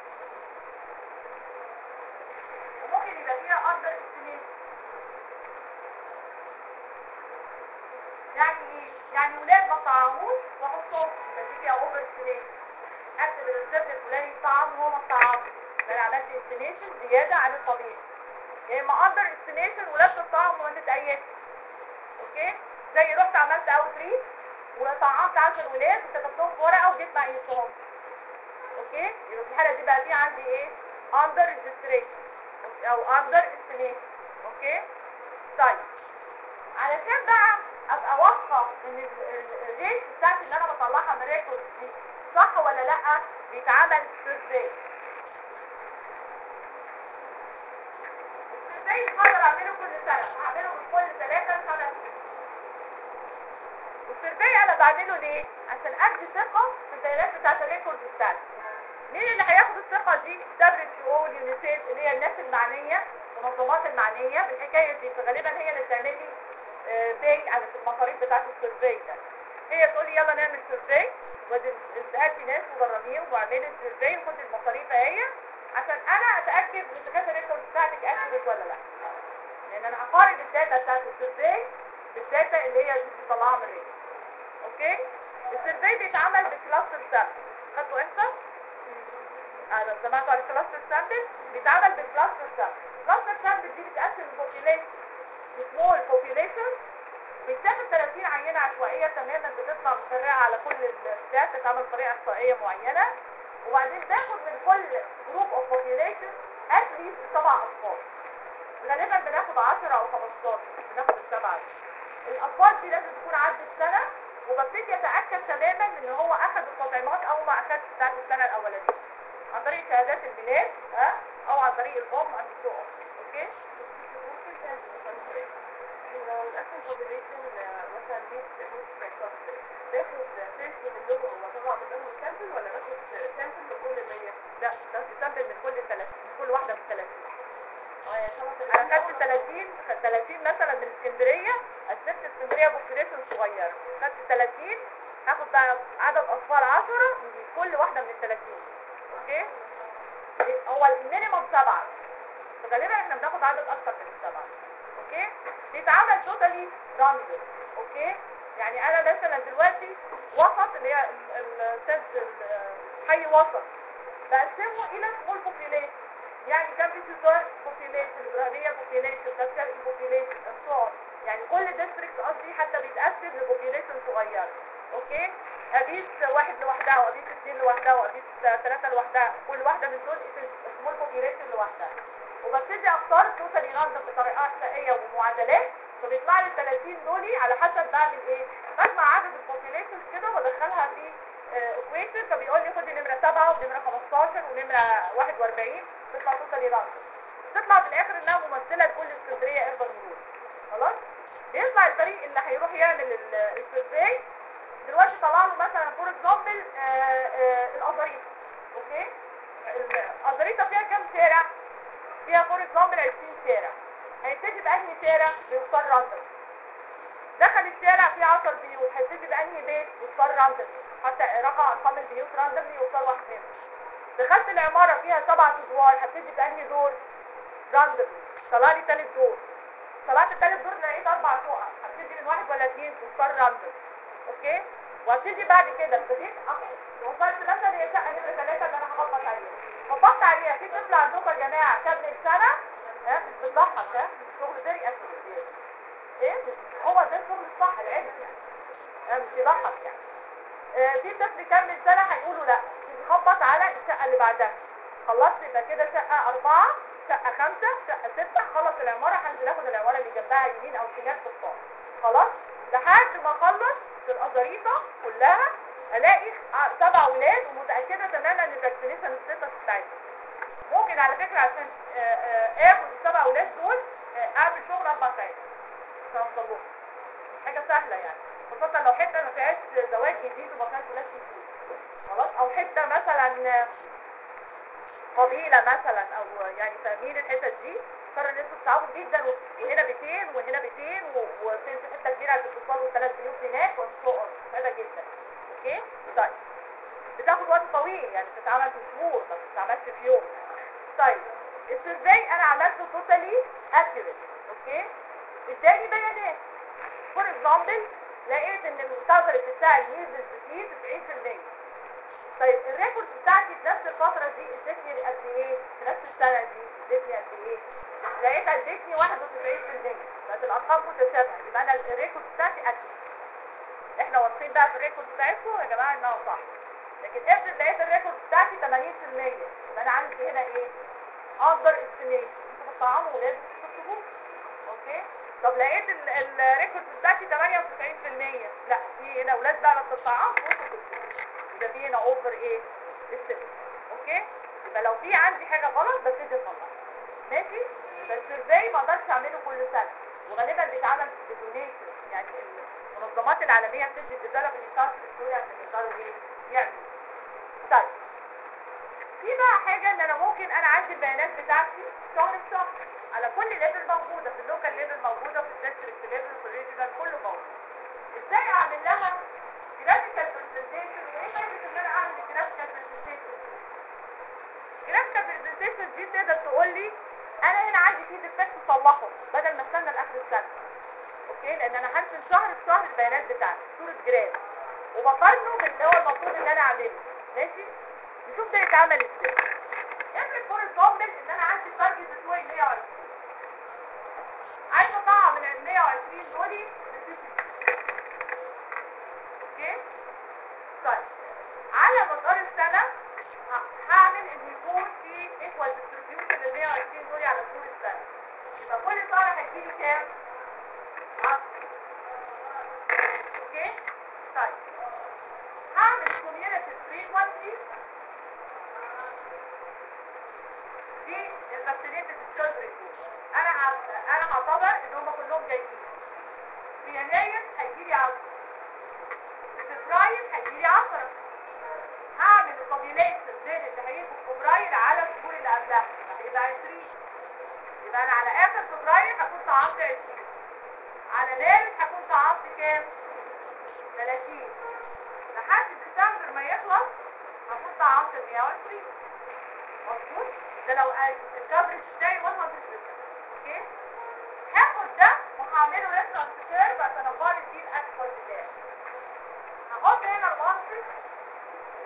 وممكن يبقى فيها اندر استيميشن. يعني ايه؟ يعني ولاد ما طعموش واحطهم يبقى دي فيها اوفر استيميشن، اكتب الطفل الفلاني طعم وهو ما طعمش، انا عملت استيميشن زياده عن الطبيعي. يا اما اندر استيميشن ولاد الطعم وانت اتأيدت، اوكي. زي رحت عملت اوتريت وطعمت 10 ولاد وكتبتهم في ورقه وجيت ما قيستهمش، اوكي. يبقى في الحاله دي بقى في عندي ايه؟ اندر ريجستريشن او اندر استيميشن، اوكي. طيب علشان بقى ابقى واثقه ان الريت بتاعتي اللي انا بطلعها من الريكورد دي صح ولا لا، بيتعمل سيرفي. السيرفي هقدر اعمله كل سنه، هعمله كل 3 سنين. والسيرفي انا بعمله ليه؟ عشان ادي ثقه في البيانات بتاعت الريكورد بتاعتي. مين اللي هياخد الثقه دي؟ WHO واليونيسيف اللي هي الناس المعنيه، المنظمات المعنيه بالحكايه دي، فغالبا هي اللي بتعمل لي باي على المصاريف بتاعت السيرفي ده. هي تقول لي يلا نعمل سيرفي هاتي ناس مدربين واعملي السيرفي وخدي المصاريف اهي، عشان انا اتاكد اذا كانت الريكورد بتاعتك اكيوريت ولا لا. لان انا هقارن الداتا بتاعت السيرفي بالداتا اللي هي بتطلعها من الريكورد، اوكي. السيرفي بيتعمل بكلاستر سامبل، خدتوا امتى؟ لو سمعتوا على الكلاستر سامبل بيتعمل بالكلاستر سامبل. الكلاستر سامبل دي بتقسم البوبيليشن سمول بوبيليشن، بتاخد 30 عينه عشوائيه تماما بتطلع مفرقه على كل الستات، بتتعمل بطريقه احصائيه معينه، وبعدين تاخد من كل جروب اوف بوبيليشن اتليست 7 اطفال. غالبا بناخد 10 او 15، بناخد السبعه دي. الاطفال دي لازم تكون عدت سنه، وببتدي اتاكد تماما ان هو اخذ التطعيمات او ما اخذش بتاعت السنه الاولانيه عن طريق شهادات الميلاد او عن طريق الام عند الدكتور، اوكي. لو الاكل بوبيليشن مثلا 100 باخد سامبل منهم وطبعا منهم سامبل ولا باخد سامبل من كل 100؟ لا ده سامبل من كل 30، من كل واحده من 30. انا خدت 30 مثلا من اسكندريه، قسمت اسكندريه بوبيليشن صغيره، خدت 30 هاخد بقى عدد اطفال 10 من كل واحده من ال 30، اوكي. هو المينيمم 7، فغالبا احنا بناخد عدد اكتر من ال7، اوكي. بيتعمل توتالي راندوم، اوكي. يعني انا مثلا دلوقتي وسط اللي هي سنس حي وسط بقسمه الى سمول بوبيليشن، يعني كان في سيزار بوبيليشن، ابراهيميه بوبيليشن، ده شرقي بوبيليشن، الصور، يعني كل ديستريكت قصدي حتى بيتقسم لبوبيليشن صغيره. اوكي، ابيس واحد لوحدها وابيس اثنين لوحدها وابيس ثلاثه لوحدها، كل واحده من دول سمول بوبيليشن لوحدها، وببتدي اختار توتالي راندوم بطريقه عشوائيه ومعادلات، فبيطلع لي 30 دولي على حسب بعمل ايه، بجمع عدد البوبيليشنز كده وادخلها في اكويشن، فبيقول لي خدي نمره 7 ونمره 15 ونمره 41 تطلع توتالي راندوم، تطلع في الاخر انها ممثله لكل اسكندريه اربن مرور. خلاص، بيطلع الفريق اللي هيروح يعمل السيرفي دلوقتي طلع له مثلا فور اكزامبل الازاريطه. اوكي، الازاريطه فيها كام شارع؟ فيها فور اكزامبل 20 شارع، هيبتدي بانهي شارع؟ بيختار راندوم. دخل الشارع فيه 10 بيوت، هيبتدي بانهي بيت؟ يختار راندوم، حتى رقم ارقام البيوت راندوم يختار واحد منهم. دخلت العماره فيها 7 ادوار، هبتدي بانهي دور؟ راندوم، طلع لي ثالث دور، طلعت الثالث دور لقيت 4 شقق، هبتدي من 1 ولا 2؟ تختار راندوم. اوكي، وهبتدي بعد كده ابتديت وصلت مثلا هي شقه نمره 3 اللي انا هخبط عليها، خبطت عليها، في طفل عندكم يا جماعه كمل سنه، ها مش بتضحك، ها مش شغل زي اكل ايه، هو ده الشغل الصح العلم يعني، ها مش يضحك يعني. في طفل كمل سنه هيقولوا لا، تخبط على الشقه اللي بعدها، خلصت يبقى كده شقه 4 شقه 5 شقه 6، خلص العماره هنزل اخد العماره اللي جنبها يمين او شمال في الصف. خلاص، لحد ما اخلص في الازاريطه كلها الاقي 7 ولاد، ومتاكده تماما ان الفاكسينيشن الستاتس بتاعتهم ممكن على فكره عشان اخد ال7 ولاد دول اعمل شغل 4 ساعات عشان اوصلهم، حاجه سهله يعني، خاصه لو حته ما فيهاش زواج جديد وما فيهاش ولاد كتير. خلاص، او حته مثلا قبيله مثلا، او يعني فاهمين الحتت دي صار الناس بتتعاون جدا، وهنا بيتين وهنا بيتين وفي حته كبيره بتوصلوا 3 بيوت هناك وانشقر هذا جدا. اوكي، طيب بتاخد وقت طويل يعني، بتتعمل في شهور ما بتتعملش في يوم. طيب السيرفي انا عملته توتالي اكيوريت. اوكي، اداني بيانات، فور اكزامبل لقيت ان الكفرج بتاع الميزز فيه 90%. طيب الريكورد بتاعتي في نفس الفترة دي ادتني قد ايه؟ في نفس السنة دي ادتني قد ايه؟ لقيت ادتني 91%، بقت الارقام متشابهة، يبقى انا الريكورد بتاعتي اكيد. احنا واثقين بقى في الريكورد بتاعتكم يا جماعة انها صح، لكن افرض لقيت الريكورد بتاعتي 80%، يبقى انا عندي هنا ايه؟ اندر استيميشن، انتوا بتطعموا ولاد تكتبوه. اوكي، طب لقيت الريكورد بتاعتي 98%، لا في هنا ولاد بقى ما بتطعمش يبقى في هنا اوفر ايه؟ استيميشن. اوكي، يبقى لو في عندي حاجه غلط ببتدي اصلحها. ماشي، بس ازاي ما اقدرش اعمله كل سنه، وغالبا بيتعمل بدونيشن، يعني المنظمات العالميه بتدي الديفلوبمنت كونتري ستوري عشان يقدروا ايه؟ يعملوا. طيب في بقى حاجه ان انا ممكن انا عندي البيانات بتاعتي شهر بشهر على كل ليفل موجوده، في اللوكال ليفل موجوده، في الديستريكت ليفل، في الريجنال، كله موجود. ازاي اعمل لها جرافيكال برزنتيشن؟ وايه فايده ان انا اعمل جرافيكال برزنتيشن؟ جرافيكال برزنتيشن دي تقدر تقول لي انا هنا عندي فيه ديفكت اصلحه بدل ما استنى لاخر السنه. اوكي، لان انا هرسم شهر بشهر البيانات بتاعتي صوره جراف وبقارنه باللي هو المفروض ان انا اعمله. ماشي، نشوف ده يتعمل ازاي. افرض فور اكزامبل ان انا عندي تارجت بتوعي 120، عايزه اطلع من ال 120 دول. اوكي، طيب على مدار السنه هعمل ان يكون في ايكوال ديستريبيوشن لل 120 دول على طول السنه، يبقى كل شهر هيجيلي كام؟ 10. اوكي، طيب هعمل كوميونتي فريكوانسي دي الفاكسينيتد تشيلدرن دول، انا هعتبر ان هم كلهم جايين. في يناير هيجيلي 10، في فبراير هيجيلي 10. هعمل الكوميونيشن بين اللي هيجوا في فبراير على الشهور اللي قبلها، هيبقى 20. يبقى انا على اخر فبراير هكون طعمت 20، على مارس هكون طعمت كام؟ 30، لحد ديسمبر ما يخلص هكون طعمت 120. مظبوط؟ ده لو الكفرج بتاعي 100%. اوكي؟ هاخد ده وهعمله ريفرنس كيرف عشان اقارن بيه الاكشوال بتاعي. هحط هنا المنطق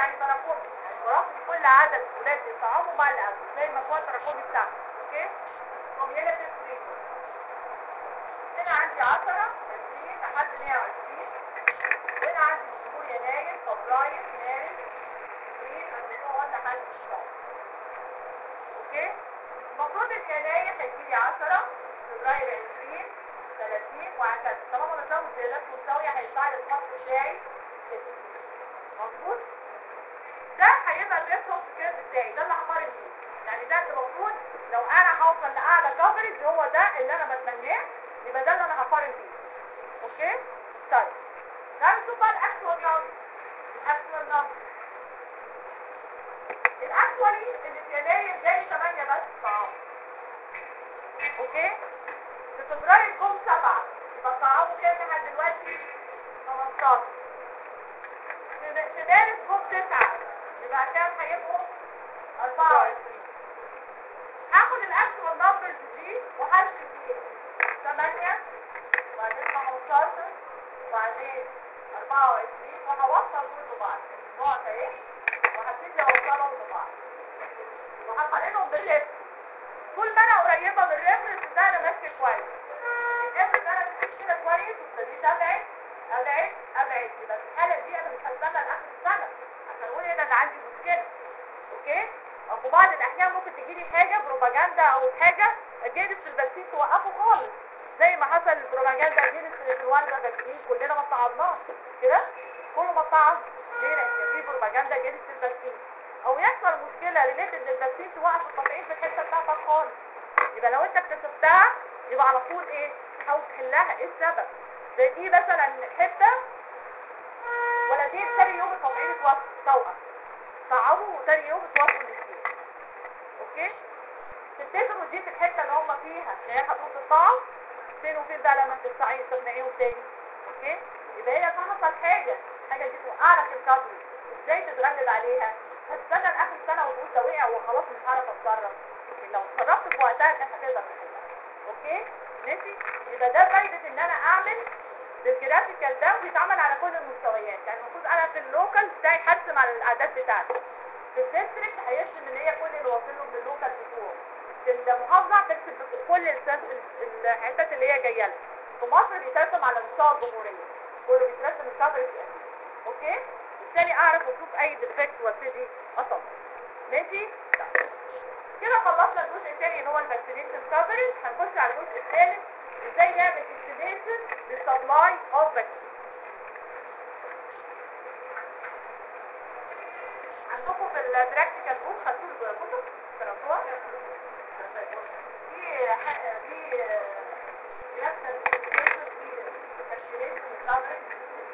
يعني تراكمي، يعني برغم كل عدد ولاد يطعموا مع الأكل زي المجموع التراكمي بتاعهم. اوكي؟ كوميونيتيف فريكونسي. هنا عندي 10 20 لحد 120. وهنا عندي شهور يناير فبراير مارس ابريل اند لحد شهر. اوكي؟ المفروض ان يناير هيجيلي 10 فبراير 20 30 وهكذا. طالما بزود زيادات مستويه هيطلع لي الخط بتاعي كده. مظبوط؟ ده هيبقى الريفرنس كيرف بتاعي، ده اللي هقارن بيه. يعني ده المفروض لو انا هوصل لاعلى كفرج هو ده اللي انا بتمناه، يبقى ده اللي انا هقارن بيه. اوكي؟ طيب تعالوا نشوف بقى الاكشوال نمبر. الاكشوال نمبر الاكشوالي اللي في يناير جاي 8 بس طعام. اوكي؟ في فبراير جم 7 يبقى طعامه كام لحد دلوقتي؟ 15. في مارس جم 9 يبقى كام هيبقوا؟ 24. هاخد الاكشوال نمبرز دي وهرسم فيها 8 وبعدين 15 وبعدين 24 وهوصل دول ببعض النوع ده ايه وهبتدي اوصلهم ببعض وهقارنهم بالريفرنس. طول ما انا قريبه من الريفرنس ده انا ماشيه كويس. الريفرنس انا مشيت كده كويس وابتديت ابعد ابعد ابعد، يبقى في الحاله دي انا مش هستنى لاخر السنه عشان اقول هنا انا عندي مشكله. اوكي؟ وفي بعض الاحيان ممكن تجيلي حاجه بروباجندا او حاجه جينس الفاكسين توقفه خالص، زي ما حصل البروباجندا جينس الانفلونزا فاكسين كلنا ما اتعظناش كده، كله ما اتعظ ليه؟ لان في بروباجندا جينس الفاكسين، او يحصل مشكله ريليتد للفاكسين توقف التطعيم في الحته بتاعتك خالص. يبقى لو انت اكتشفتها يبقى على طول ايه؟ تحاول تحلها. ايه السبب؟ زي دي مثلا حته ولدين تاني يوم التطعيم توقف طعموا وتاني يوم اتوصلوا للسين. اوكي؟ تفتكروا دي في الحته اللي هم فيها اللي هي هتروح تطعم فين وفين بقى لما تستعين تقنعيهم تاني. اوكي؟ يبقى هي حصل حاجه دي توقع لك الكفر، ازاي تتغلب عليها؟ هتستنى لاخر السنه وتقول ده وقع وخلاص مش هعرف اتصرف، لكن لو اتصرفت في وقتها كانت هتقدر تحلها. اوكي؟ ماشي؟ يبقى ده فايده ان انا اعمل بالجرافيكال ده ويتعمل على كل المستويات. يعني المفروض انا في اللوكال بتاعي هرسم على الاعداد بتاعتي، في الديستريكت هيرسم اللي هي كل اللي واصل له من اللوكال بتوعه، في المحافظه هترسم كل الحتت اللي هي جايه لها. في مصر بيترسم على مستوى الجمهوريه، كله بيترسم الكفرج. اوكي؟ بالتالي اعرف اشوف اي ديفكت وابتدي اصلح. ماشي؟ طيب. كده خلصنا الجزء الثاني اللي هو الفاكسينيشن كفرج. هنخش على الجزء الثالث ازاي نعمل استيميشن للسبلاي اوف فاكسين. عندكم في البراكتيكال بوك خدتوا الكتب قرأتوها؟ في نفس الفاكسينيشن في فاكسينيشن كفرج.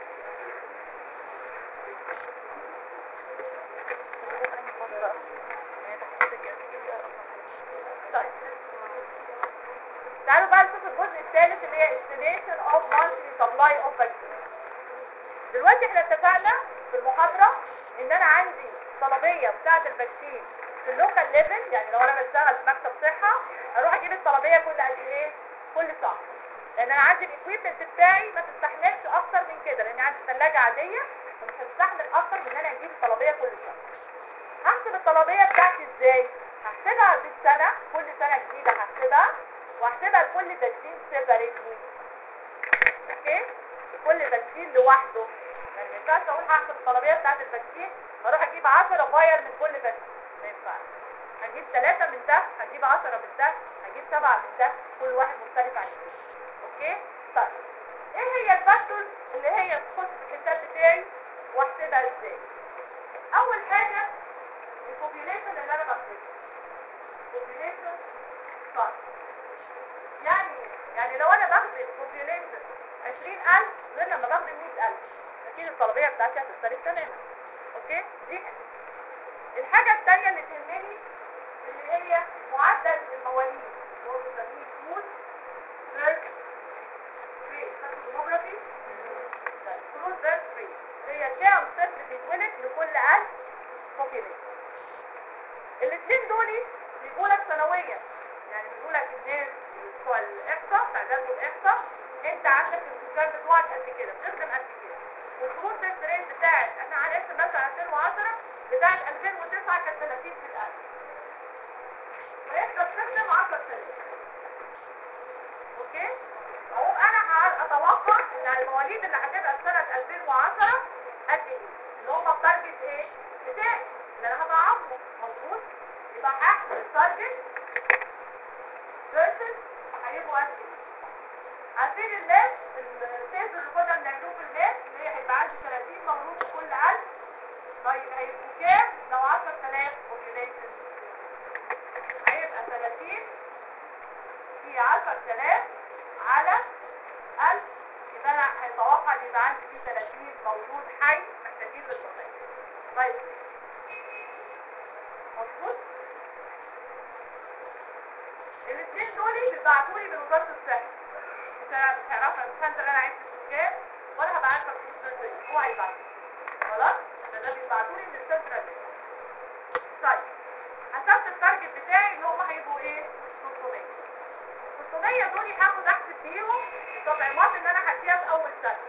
طيب تعالوا بقى نشوف الجزء الثالث اللي هي estimation of monthly supply of vaccine. دلوقتي احنا اتفقنا في المحاضرة ان انا عندي طلبية بتاعة الفاكسين في اللوكال ليفل، يعني لو انا بشتغل في مكتب صحة اروح اجيب الطلبية كل قد ايه؟ كل شهر، لان انا عندي الاكويبمنت بتاعي ما تستحملش اكتر من كده، لان عندي ثلاجة عادية فمش هتستحمل اكتر من ان انا اجيب الطلبية كل شهر. هحسب الطلبية بتاعتي ازاي؟ هحسبها بالسنة، كل سنة جديدة هحسبها واحسبها لكل فاكسين سيبريتلي. اوكي؟ كل فاكسين لوحده، يعني ما ينفعش اقول هحسب الطلبية بتاعت الفاكسين اروح اجيب 10 فايل من كل فاكسين، ما ينفعش. هجيب 3 من ده، هجيب 10 من ده، هجيب 7 من ده، كل واحد مختلف عن الثاني. اوكي؟ طيب ايه هي الفاكتورز اللي هي تخش في الحساب بتاعي واحسبها ازاي؟ اول حاجة البوبيوليشن اللي انا بحسبها. population صح. يعني لو انا باخد population 20,000 غير لما باخد 100,000 اكيد الطلبية بتاعتي هتختلف تماما. اوكي؟ دي الحاجة الثانية اللي تهمني اللي هي معدل المواليد اللي هو بنسميه فود بيرث ريت. خدتوا ديموغرافي؟ فود بيرث ريت هي كام طفل بيتولد لكل 1000 population. الاثنين دول بيجوا لك سنويا، يعني بيجوا لك الناس بتوع الاحصاء، تعداد الاحصاء انت عندك السكان بتوعك قد كده، بتخدم قد كده. والفود تيست ريت بتاعت احنا هنقسم مثلا 2010 بتاعت 2009 كانت 30 في الألف، وانت بتخدم 10,000. اوكي؟ اقوم انا اتوقع ان المواليد اللي هتبقى في سنه 2010 قد ايه؟ اللي هم التارجت ايه؟ بتاعي اللي انا هضاعفه. مظبوط؟ يبقى هحسب التارجت فيرسز هيبقوا قد ايه؟ عارفين الماس السيلز اللي كنا بنعملوه في الماس اللي هي هيبقى عندي 30 مولود في كل 1000. طيب هيبقوا كام لو 10,000 population؟ هيبقى 30 في 10,000 على 1000. يبقى انا هيتوقع ان يبقى عندي فيه 30 مولود حي محتاجين للتصحيح. طيب مظبوط؟ الاثنين دول بيبعتوا لي من وزاره الصحه. مش هعرفها، مش هنزل انا عايز السكان ولا هبقى عارفه الفلوس هو هيبعت. خلاص؟ ده بيبعتوا لي من السنترال. طيب حسبت التارجت بتاعي ان هم هيبقوا ايه؟ 600. 600 دول هاخد احسب فيهم التطعيمات اللي انا هديها في اول سنه.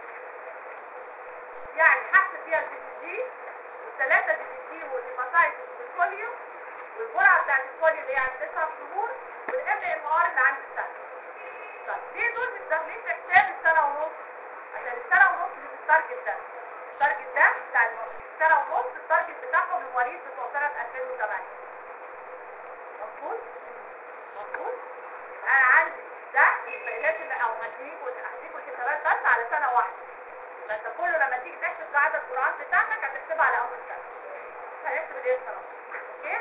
يعني هحسب فيها البي سي جي والثلاثه دي بي سي والهيباتايتس والبوليو والجرعه بتاعت البوليو اللي هي عند 9 شهور والام ام ار اللي عند السنه. طيب ليه دول مش داخلين في حساب السنه ونص؟ عشان السنه ونص مش التارجت ده. التارجت ده بتاع السنه ونص التارجت بتاعهم المواليد بتوع سنه 2008. مظبوط؟ مظبوط؟ انا عندي ده البيانات اللي او هديكوا الحسابات بس على سنه واحده. فانت كله لما تيجي تحسب عدد الجرعات بتاعتك هتحسبها على اول سنه. هنحسب الايه السنه. اوكي؟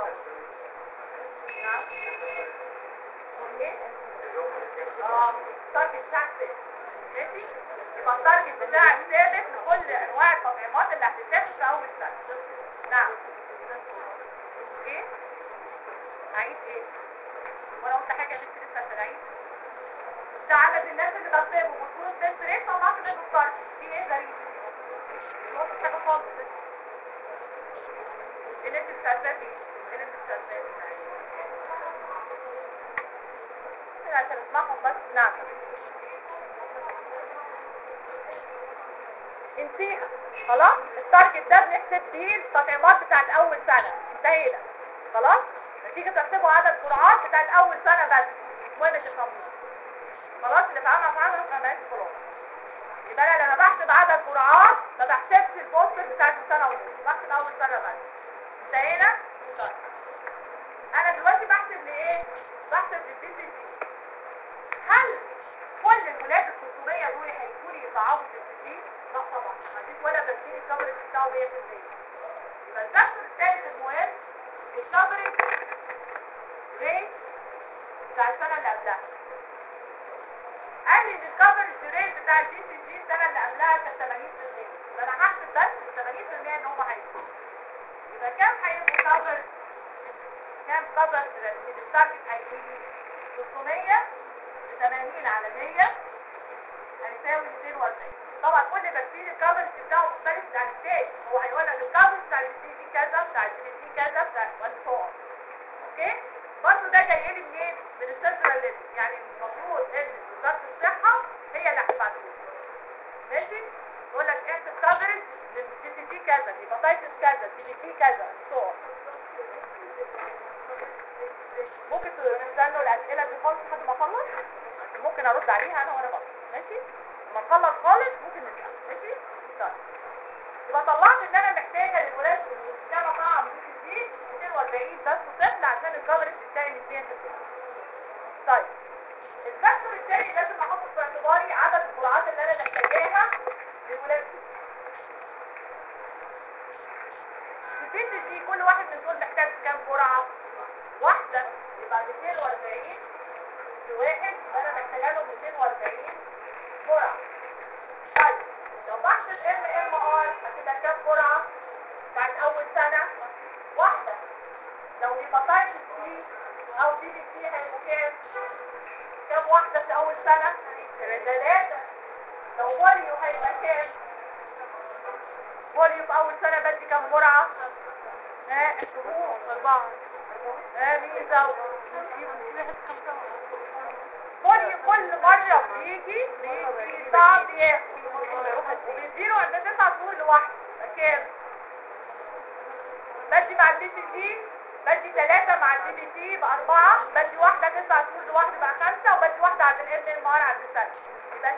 نعم. اوكي؟ التارجت بتاعك ثابت. ماشي؟ يبقى التارجت بتاعك ثابت لكل انواع التطعيمات اللي هتتاخد في اول سنه. نعم. ايه؟ عيد ايه؟ وانا قلت حاجه بنت لسه في العيد؟ ده عدد الناس اللي بكتبه والفلوس تيست ريت طلعت منه التارجت. دي ايه غريب؟ مش واضح حاجه خالص. ايه اللي انت مش عارفاه فيه؟ ايه اللي انت مش عارفاه؟ عشان اسمعهم بس. نعم. انتهى. خلاص التارجت ده بنحسب فيه التطعيمات بتاعت اول سنه. انتهينا. خلاص نتيجه تحسبوا عدد جرعات بتاعت اول سنه بس. مهم تفهموه. خلاص اللي فهمها ما فهمهاش خلاص. يبقى انا لما بحسب عدد جرعات ما بحسبش البوستر بتاعت السنه ونص، بحسب اول سنه بس. انتهينا؟ طيب انا دلوقتي بحسب لايه؟ بحسب للبي سي جي. هل كل الولاد ال 600 دول هيكونوا يصعبوا في البي سي جي؟ لا طبعا، مفيش ولا بكتيريا الكفرج بتاعه 100%. يبقى الفاكتور الثالث المهم الكفرج ريت بتاع السنه اللي قبلها. قال لي ان الكفرج ريت بتاع البي سي جي السنه اللي قبلها كان 80%. يبقى انا هحسب بس ال 80% ان هم هيكونوا. يبقى كام هيبقوا كفرج؟ كام كفرج للتارجت هيجي 600 ب 80 على 100 هيساوي 240. طبعا كل بكتيريا الكفرج بتاعه مختلف عن التاني. هو هيقول لك الكفرج بتاع البي سي جي كذا، بتاع البي سي جي كذا، بتاع والصور. اوكي؟ برضه ده جاي لي منين؟ من السنترال ليست. يعني المفروض ان وزاره الصحه هي اللي هتبعته لي. ماشي؟ يقول لك احسب كفرج للبي سي جي كذا، الهيباتايتس كذا، البي سي جي كذا، والصور. ممكن تستنوا الاسئله دي خالص لحد ما اخلص؟ ممكن ارد عليها انا وانا بقى. ماشي؟ لما نخلص خالص ممكن نسال. ماشي؟ طيب يبقى طلعت ان انا محتاجه للولاد كام طعم بي سي جي 240 بس طفل عشان الكفرج بتاعي 200%. طيب الفاكتور الثاني لازم احطه في اعتباري عدد الجرعات اللي انا محتاجاها للولاد دي. البي سي جي كل واحد من دول محتاج كام جرعه؟ واحده. يبقى 240 لواحد يبقى انا محتاجه له 240 جرعه. طيب لو بحسب ام ار هتبقى كام جرعه بتاعت اول سنه؟ واحده. لو هيباتايتس سي او دي بي سي هيبقوا كام؟ كام واحده في اول سنه؟ 3. لو بوليو هيبقى كام؟ بوليو في اول سنه بدي كام جرعه؟ الشهور 4. ميزه بوليو كل مره بيجي صعب ياخد. وبيديله عند 9 شهور لوحده كام؟ بدي مع البي سي سي، بدي 3 مع البي بي سي ب4، بدي واحده 9 شهور لوحده بقى 5، وبدي واحده عند الام ام ار عند السنه يبقى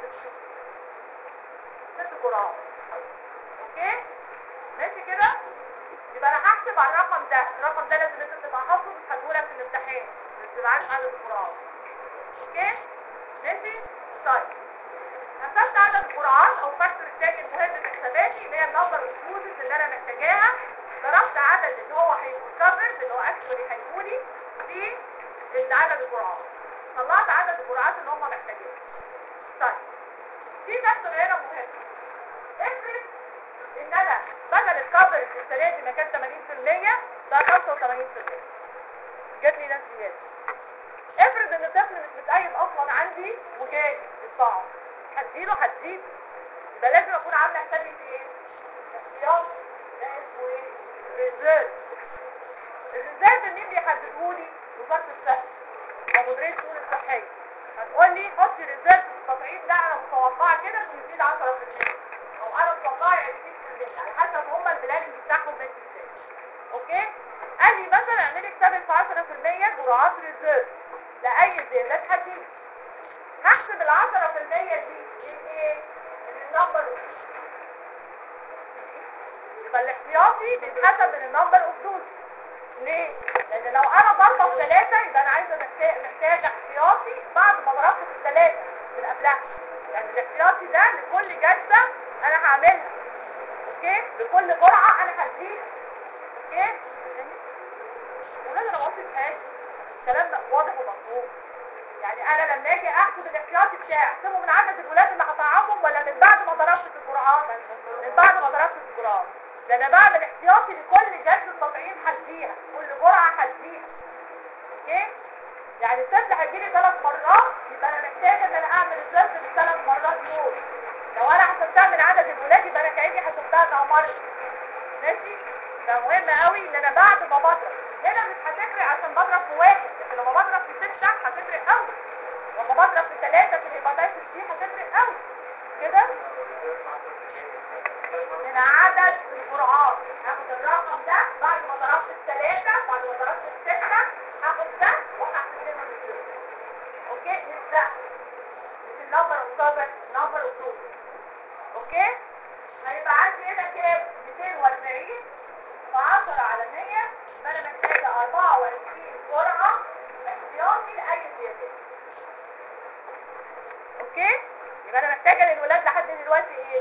6 جرعات. اوكي ماشي كده؟ يبقى انا هحسب على الرقم ده، الرقم ده لازم انت تبقى حافظه مش هديهولك في الامتحان مش تبقى عارف عدد الجرعات. اوكي ماشي؟ طيب حسبت عدد الجرعات او الفاكتور الثاني المهم في حساباتي اللي هي النمبر اوف دوزز اللي انا محتاجاها، ضربت عدد اللي هو هيكفر اللي هو اكشولي هيجولي في عدد الجرعات، طلعت عدد الجرعات اللي هم محتاجينها. طيب في فاكتور هنا مهم، افرض ان انا بدل الكفر السنه دي ما كان 80% بقى 85%، جات لي ناس زياده. افرض ان الطفل مش متأيد اصلا عندي وجاي بالطعم، هديله يبقى لازم اكون عامله حسابي في ايه؟ احتياط، ده اسمه ايه؟ ريزيرف. الريزيرف مين بيحددهولي؟ وزاره الصحه او مديريه الشؤون الصحيه. هتقول لي حطي ريزيرف في التطعيم ده، انا متوقعه كده انه يزيد 10% او انا متوقعه 20% على حسب هم البلان بتاعهم ماشي ازاي. اوكي؟ قال لي مثلا اعملي حسابك في 10% جرعات ريزيرف لاي زيادات حديثه. هحسب ال 10% دي من ايه؟ من النمبر اوف، يبقى الاحتياطي بيتحسب من النمبر اوف دوز. ليه؟ لان لو انا ضربه في 3 يبقى انا عايزه محتاجه احتياطي بعد ما ضربت في 3 من قبلها. يعني الاحتياطي ده لكل جلسه انا هعملها. اوكي؟ لكل جرعه انا هديها. اوكي؟ ولازم انا ما قلتش حاجه، الكلام ده واضح ومفهوم. يعني انا لما اجي احسب الاحتياطي بتاعي احسبه من عدد الولاد اللي هطعمهم ولا من بعد ما ضربت في الجرعات؟ من بعد ما ضربت في الجرعات. ده انا بعمل احتياطي لكل جلسه تطعيم هديها، كل جرعه هديها. اوكي؟ يعني الطفل هيجيلي 3 مرات يبقى انا محتاجه ان انا اعمل ريزيرف لل3 مرات دول. لو انا حسبتها من عدد الولاد يبقى انا كاني حسبتها انها مره. ماشي؟ ده مهم قوي ان انا بعد ما بضرب هنا مش هتفرق عشان بضرب في 1، لكن لما بضرب في 6 هتفرق قوي، لما بضرب في 3 في الهيباتايتس دي هتفرق قوي كده. من عدد الجرعات هاخد الرقم ده بعد ما ضربت ال3 بعد ما ضربت ال6 هاخد ده وهحسب لهم الريزيرف. اوكي؟ مش ده، مش النمبر اوف كفر، النمبر اوف دوز. اوكي؟ هيبقى عندي هنا كام؟ 240 في 10 على 100 يبقى انا محتاجه 24 جرعه احتياطي لاي زيادات. اوكي؟ يبقى انا محتاجه للولاد لحد دلوقتي ايه؟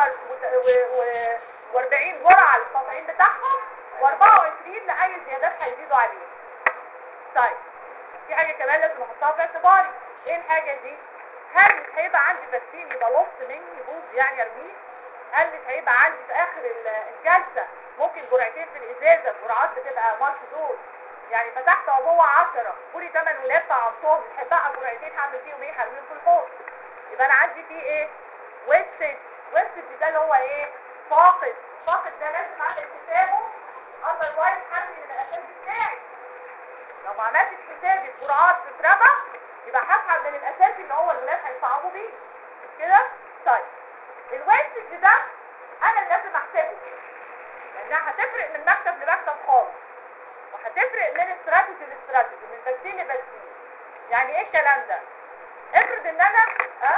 240 جرعه للتطعيم بتاعهم و24 لاي زيادات هيزيدوا عليه. طيب في حاجه كمان لازم احطها في اعتباري، ايه الحاجه دي؟ هل مش هيبقى عندي فاكسين يبقى لص مني يبوظ يعني ارميه؟ هل مش هيبقى عندي في اخر الجلسه ممكن جرعتين في الازازه، الجرعات بتبقى مالتي دوز، يعني فتحت عبوه 10 كل 8 ولاد طعمتهم، مش هيبقى جرعتين هعمل فيهم ايه؟ هرميهم في الحوض. يبقى انا عندي فيه ايه؟ ويستج. ويستج ده اللي هو ايه؟ فاقد. فاقد ده لازم اعمل حسابه اذروايز حل من الاساس بتاعي. لو ما عملتش حسابي الجرعات تترمى يبقى هسحب من الاساسي اللي هو الولاد هيصعبوا بيه. مش كده؟ طيب الويستج ده انا اللي لازم احسبه، لانها هتفرق من مكتب لمكتب خالص، وهتفرق من استراتيجي لاستراتيجي، من فاكسين لفاكسين. يعني ايه الكلام ده؟ افرض ان انا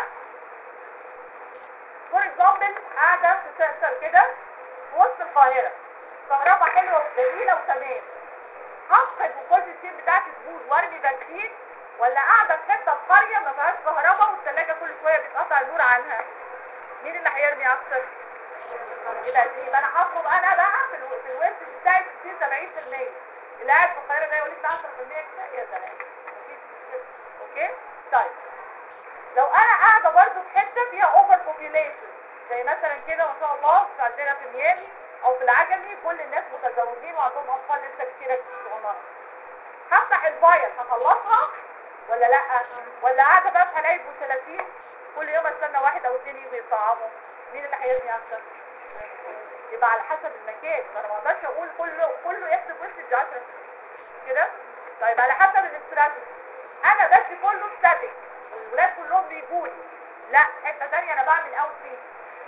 فور اكزامبل قاعده في سنتر كده في وسط القاهره، كهرباء حلوه وجميله وتمام، هفقد وكل التيم بتاعتي تبوظ وارمي فاكسين، ولا قاعده في حته في قريه ما فيهاش كهرباء والثلاجه كل شويه بيتقطع النور عنها؟ مين اللي هيرمي اكتر؟ يبقى انا هطلب انا بقى في الويب بتاعي 60-70%. اللي قاعد في القاهره ده يقول لك 10% كفايه يا سلام، مفيش مشكله. اوكي؟ طيب لو انا قاعده برضه في حته فيها اوفر بوبيوليشن زي مثلا كده ما شاء الله عندنا في ميامي او في العجمي، كل الناس متزوجين وعندهم اطفال لسه كتيره صغننه، هفتح الفايل هخلصها ولا لا؟ ولا قاعده بقى في حلايب و30 كل يوم استنى واحد او اثنين يجوا يطعموا؟ مين اللي هيرمي اكتر؟ يبقى على حسب المكان، فانا ما اقدرش اقول كله يكتب وسط 10 كده. طيب على حسب الاستراتيجي، انا بدي كله ستاتيك والولاد كلهم بيجولي، لا حته ثانيه انا بعمل اوت ريتش.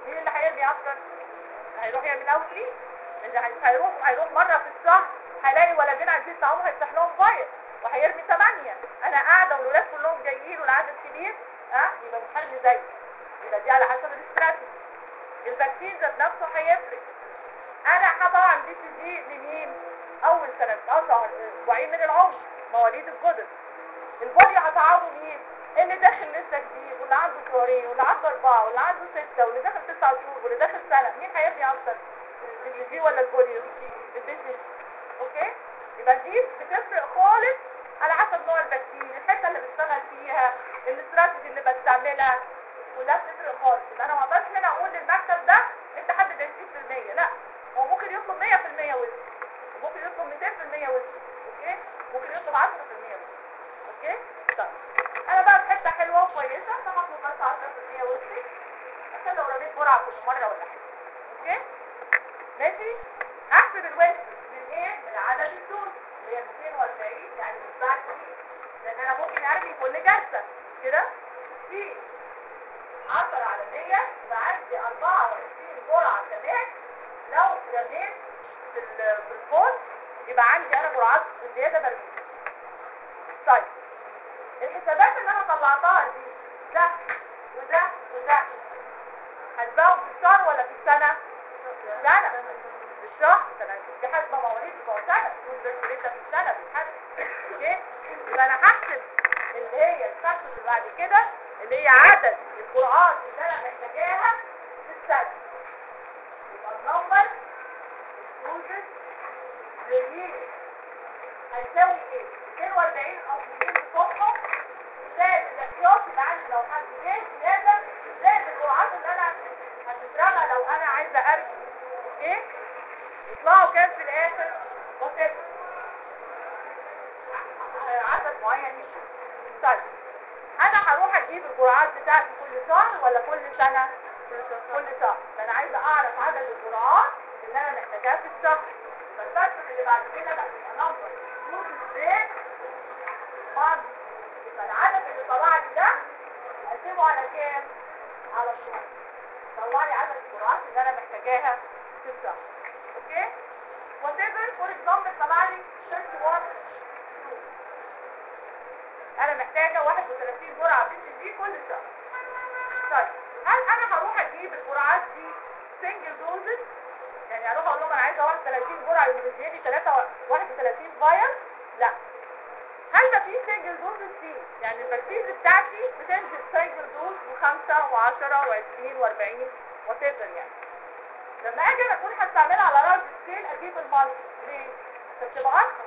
مين اللي هيرمي اكتر؟ هيروح يعمل اوتري. اللي هيروح مره في الشهر هيلاقي ولدين عايزين يطلعوا هيفتح لهم فاير وهيرمي 8. انا قاعده والولاد كلهم جايين والعدد كبير، يبقى مش هرمي زي. يبقى دي على حسب الاستراتيجي. الفاكسين ذات نفسه هيفرق. انا هطلع دي سي جي لمين؟ اول سنه شهر اسبوعين من العمر، مواليد الجدد. البودي هتعاوده مين؟ اللي داخل لسه جديد واللي عنده شهرين واللي عنده 4 واللي عنده 6 واللي داخل 9 شهور واللي داخل سنه. مين هيبني اكتر؟ البي جي ولا البودي؟ البي جي. اوكي؟ يبقى دي بتفرق خالص على حسب نوع الفاكسين، الحته اللي بشتغل فيها، الاستراتيجي اللي بستعملها، وده بتفرق خالص. يبقى انا ما اقدرش هنا اقول للمكتب ده انت حدد 20%، لا، هو ممكن يطلب 100% وزن، ممكن يطلب 200% وزن، اوكي؟ ممكن يطلب 10% وزن، اوكي؟ طيب انا بقى في حته حلوه وكويسه فهطلب بس 10% وزن عشان لو رميت جرعه كل مره ولا حاجه، اوكي؟ ماشي؟ احسب الوزن من ايه؟ من عدد الدوز اللي هي 240 يعني من بعد دي، لان انا ممكن ارمي كل جلسه كده في 10 على 100 يبقى عندي 24 جرعه كمان. لو رميت في الفوز يبقى عندي انا جرعات زياده برميها. طيب الحسابات اللي انا طلعتها دي، ده وده وده، هتباعهم في الشهر ولا في السنه؟ في السنه. في الشهر سنه دي حاسبه مواليد بتوع سنه، كل لسه في السنه بيتحسب، اوكي؟ يبقى انا هحسب اللي هي الفاكتور اللي بعد كده اللي هي عدد الجرعات اللي انا محتاجاها في السنه. يبقى النمبر الدوزز لليل هيساوي ايه؟ 240 او 200 بتوعهم زائد الاحتياطي اللي عندي لو حد جه زياده زائد الجرعات اللي انا هتترمى لو انا عايزه ارمي، اوكي؟ يطلعوا كام في الاخر؟ وصفر عدد معين هنا. طيب انا هروح اجيب الجرعات بتاعتي كل شهر ولا كل سنه؟ كل شهر. فانا عايزه اعرف عدد الجرعات اللي انا محتاجاها في الشهر. فالفاكتور اللي بعد كده بقى نمبر دوز ازاي بعض. يبقى العدد اللي طلع لي ده اقسمه على كام؟ على 12. طلع لي عدد الجرعات اللي انا محتاجاها في الشهر، اوكي؟ whatever فور اكزامبل طلع لي 31 انا محتاجه 31 جرعه بي سي جي كل شهر. طيب هل انا هروح اجيب الجرعات دي سنجل دوزز؟ يعني اروح اقول لهم انا عايزه 31 جرعه يمديني 31 فايل؟ لا. هل ده في سنجل دوزز فيه؟ يعني الفاكسينز بتاعتي بتنزل سنجل دوز و5 و10 و20 و40 وات ايفر يعني. لما اجي انا اكون هستعملها على لارج سكيل اجيب المالتي. ليه؟ عشان تبقى ارخص.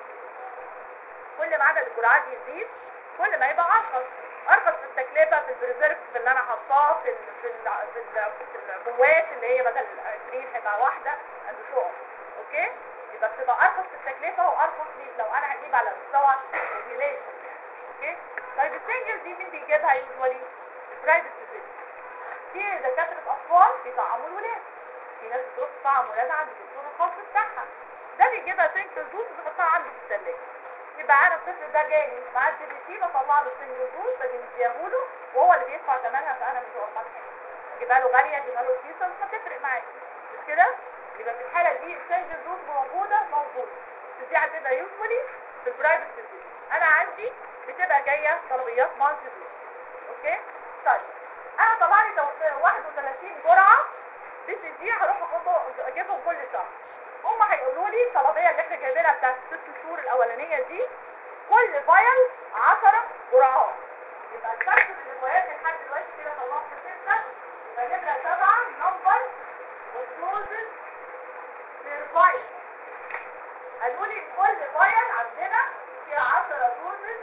كل ما عدد الجرعات يزيد كل ما يبقى ارخص في التكلفه، في البريزيرف اللي انا حاطاه، في العبوات اللي هي بدل 20 هيبقى واحده اند سو. اوكي؟ يبقى بتبقى ارخص في التكلفه وارخص لو انا هجيب على مستوى البوبيليشن. اوكي؟ طيب السنجل دي مين بيجيبها يوجوالي؟ البرايفت فيزيشن. في دكاتره اطفال بيطعموا الولاد، في ناس بتروح تطعم ولادها عند الدكتور الخاص بتاعها، ده بيجيبها سنجل دوز وبيحطها عنده في الثلاجه. يبقى انا الطفل ده جاني مع الدي بي سي بطلع له السنجل دوز باجي مديهوله وهو اللي بيدفع ثمنها، فانا مش غلطان حاجه. اجيبها له غاليه اجيبها له رخيصه مش هتفرق معايا، مش كده؟ يبقى في الحاله دي السنجل دوز موجوده بس دي هتبقى يوزولي في البرايفت فيزيشن. انا عندي بتبقى جايه طلبيات مالتي دوز، اوكي؟ طيب انا طلع لي 31 جرعه بي سي جي هروح اجيبهم كل شهر. هم هيقولوا لي الطلبيه اللي احنا جايبينها بتاعت ال6 شهور الاولانيه دي كل فايل 10 جرعات. يبقى الفاكتور اللي فايل لحد دلوقتي كده طلعت 6، يبقى نمره 7 نمبر والدوزز بير فايل. قالوا لي كل فايل عندنا فيها 10 دوزز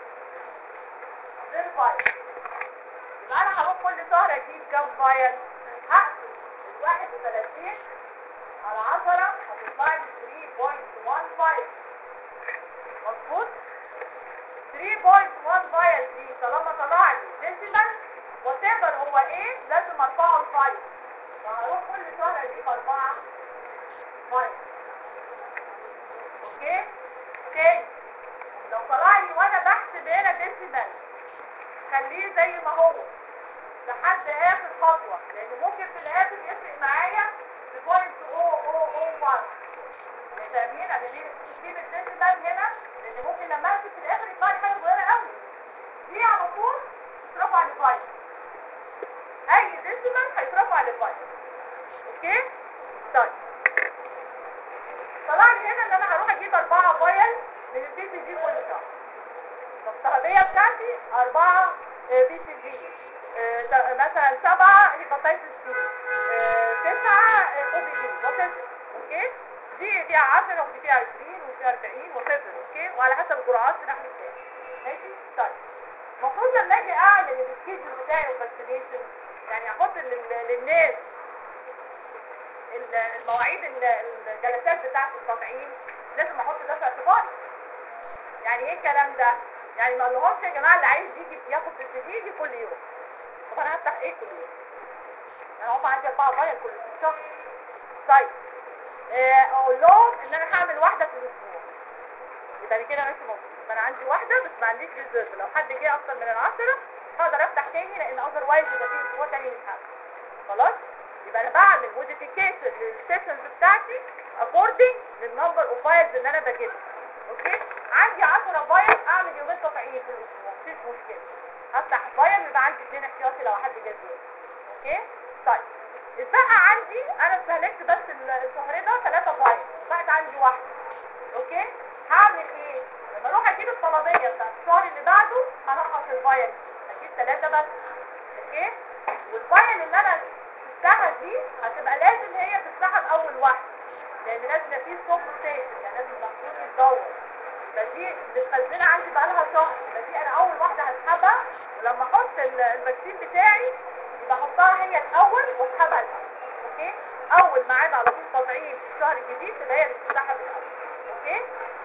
بير فايل. يبقى انا هروح كل شهر اجيب كام فايل؟ هقسم ال 31 على 10 هتطلع لي 3.15. مظبوط؟ 3.1 فايل دي طالما طلع لي ديسيمال وات ايفر هو ايه لازم ارفعه الفايل، فهروح كل شهر اجيب 4 فايل. اوكي؟ تاني لو طلع لي وانا بحسب هنا ديسيمال خليه زي ما هو لحد اخر خطوه، لان ممكن في الاخر يفرق معايا الديسيمال هيترفع على الفايل. اوكي؟ طيب طلع لي هنا ان انا هروح اجيب 4 فايل من البي سي جي كل شهر. الطلبيه بتاعتي 4 بي سي جي، مثلا 7 هيباتيتس بي، 9 او بي دي وكذا. اوكي؟ دي فيها 10 ودي فيها 20 ودي فيها 40 وكذا. اوكي؟ وعلى حسب الجرعات بنعمل ازاي. ماشي؟ طيب المفروض لما اجي اعمل السكيدول بتاعي والفاكسينيشن، يعني احط للناس المواعيد الجلسات بتاعت التطعيم، لازم احط ده في اعتباري. يعني ايه الكلام ده؟ يعني ما قالهمش يا جماعه اللي عايز يجي ياخد السي يجي كل يوم. طب انا هفتح ايه كل يوم؟ انا هم عندي 4 فايل كل شهر. طيب اقول لهم ان انا هعمل واحده في الاسبوع، يبقى كده ماشي مظبوط. انا عندي واحده بس ما عنديش ريزيرف، لو حد جه اكتر من ال10 هقدر افتح تاني، لان اذر وايز يبقى في اسبوع تاني مش هعمل. خلاص؟ يبقى انا بعمل موديفيكيشن للسيشنز بتاعتي اكوردنج للنمبر اوف فايلز اللي انا بجيبها. اوكي؟ عندي 10 فايل اعمل يومين تطعيم في الاسبوع، مفيش مشكله. هفتح فايل يبقى عندي 2 احتياطي لو حد جه زياده. اوكي؟ طيب اتبقى عندي، انا استهلكت بس الشهر ده 3 فايل، بقت عندي واحده. اوكي؟ هعمل ايه؟ لما اروح اجيب الطلبيه بتاعت الشهر اللي بعده هنقص الفايل دي، اجيب 3 بس. اوكي؟ والفايل اللي انا تتسحب دي هتبقى لازم هي تتسحب اول واحده، لان لازم يبقى فيه ستوب ستيشن، يعني لازم المحصول يتدور. يبقى دي متخزنه عندي بقالها شهر، يبقى دي انا اول واحده هسحبها، ولما احط الفاكسين بتاعي يبقى احطها هي الاول واسحبها الاول. اوكي؟ اول ميعاد على طول تطعيم في الشهر الجديد تبقى هي اللي تتسحب الاول. اوكي؟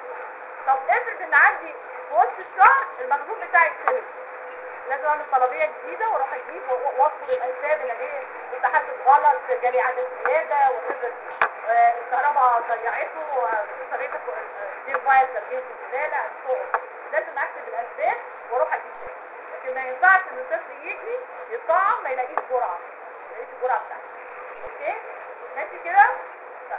طب افرض ان عندي في وسط الشهر المخزون بتاعي اتسرق، لازم اعمل طلبيه جديده واروح اجيب واذكر الاسباب ان ايه، كنت حاسب غلط، جالي عدد زياده وكذا، الكهرباء ضيعته، اضطريت ادير فايل ترجيع في الزباله، لازم اكتب الاسباب واروح اجيب تاني. لكن ما ينفعش ان الطفل يجي يطعم ما يلاقيش جرعه، ما يلاقيش الجرعه بتاعته. اوكي؟ ماشي كده؟ طيب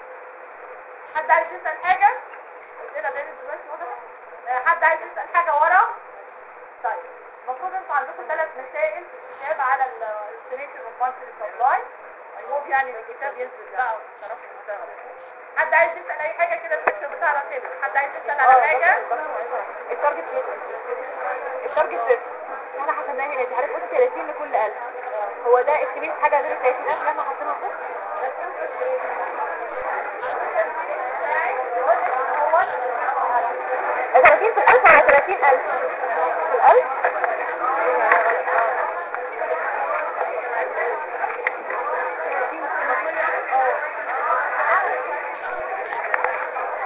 حد عايز يسال حاجه؟ اسئله بين دلوقتي واضحه؟ حد عايز يسال حاجه ورا؟ طيب المفروض انتوا عندكم 3 مسائل في الكتاب على الاستيميشن اوف مانثلي سبلاي. اي هوب يعني الكتاب ينزل بقى وتعرفوا تشتغلوا. حد عايز يسال اي حاجه كده؟ السكشن بتاعنا خلص. حد عايز يسال على حاجه؟ التارجت ريت احنا حسبناه هنا، انت عارف قلت 30 لكل 1000. هو ده استيميت حاجه غير 30000 اللي احنا حاطينها في الصفر؟ 30 في 1000 على 30000.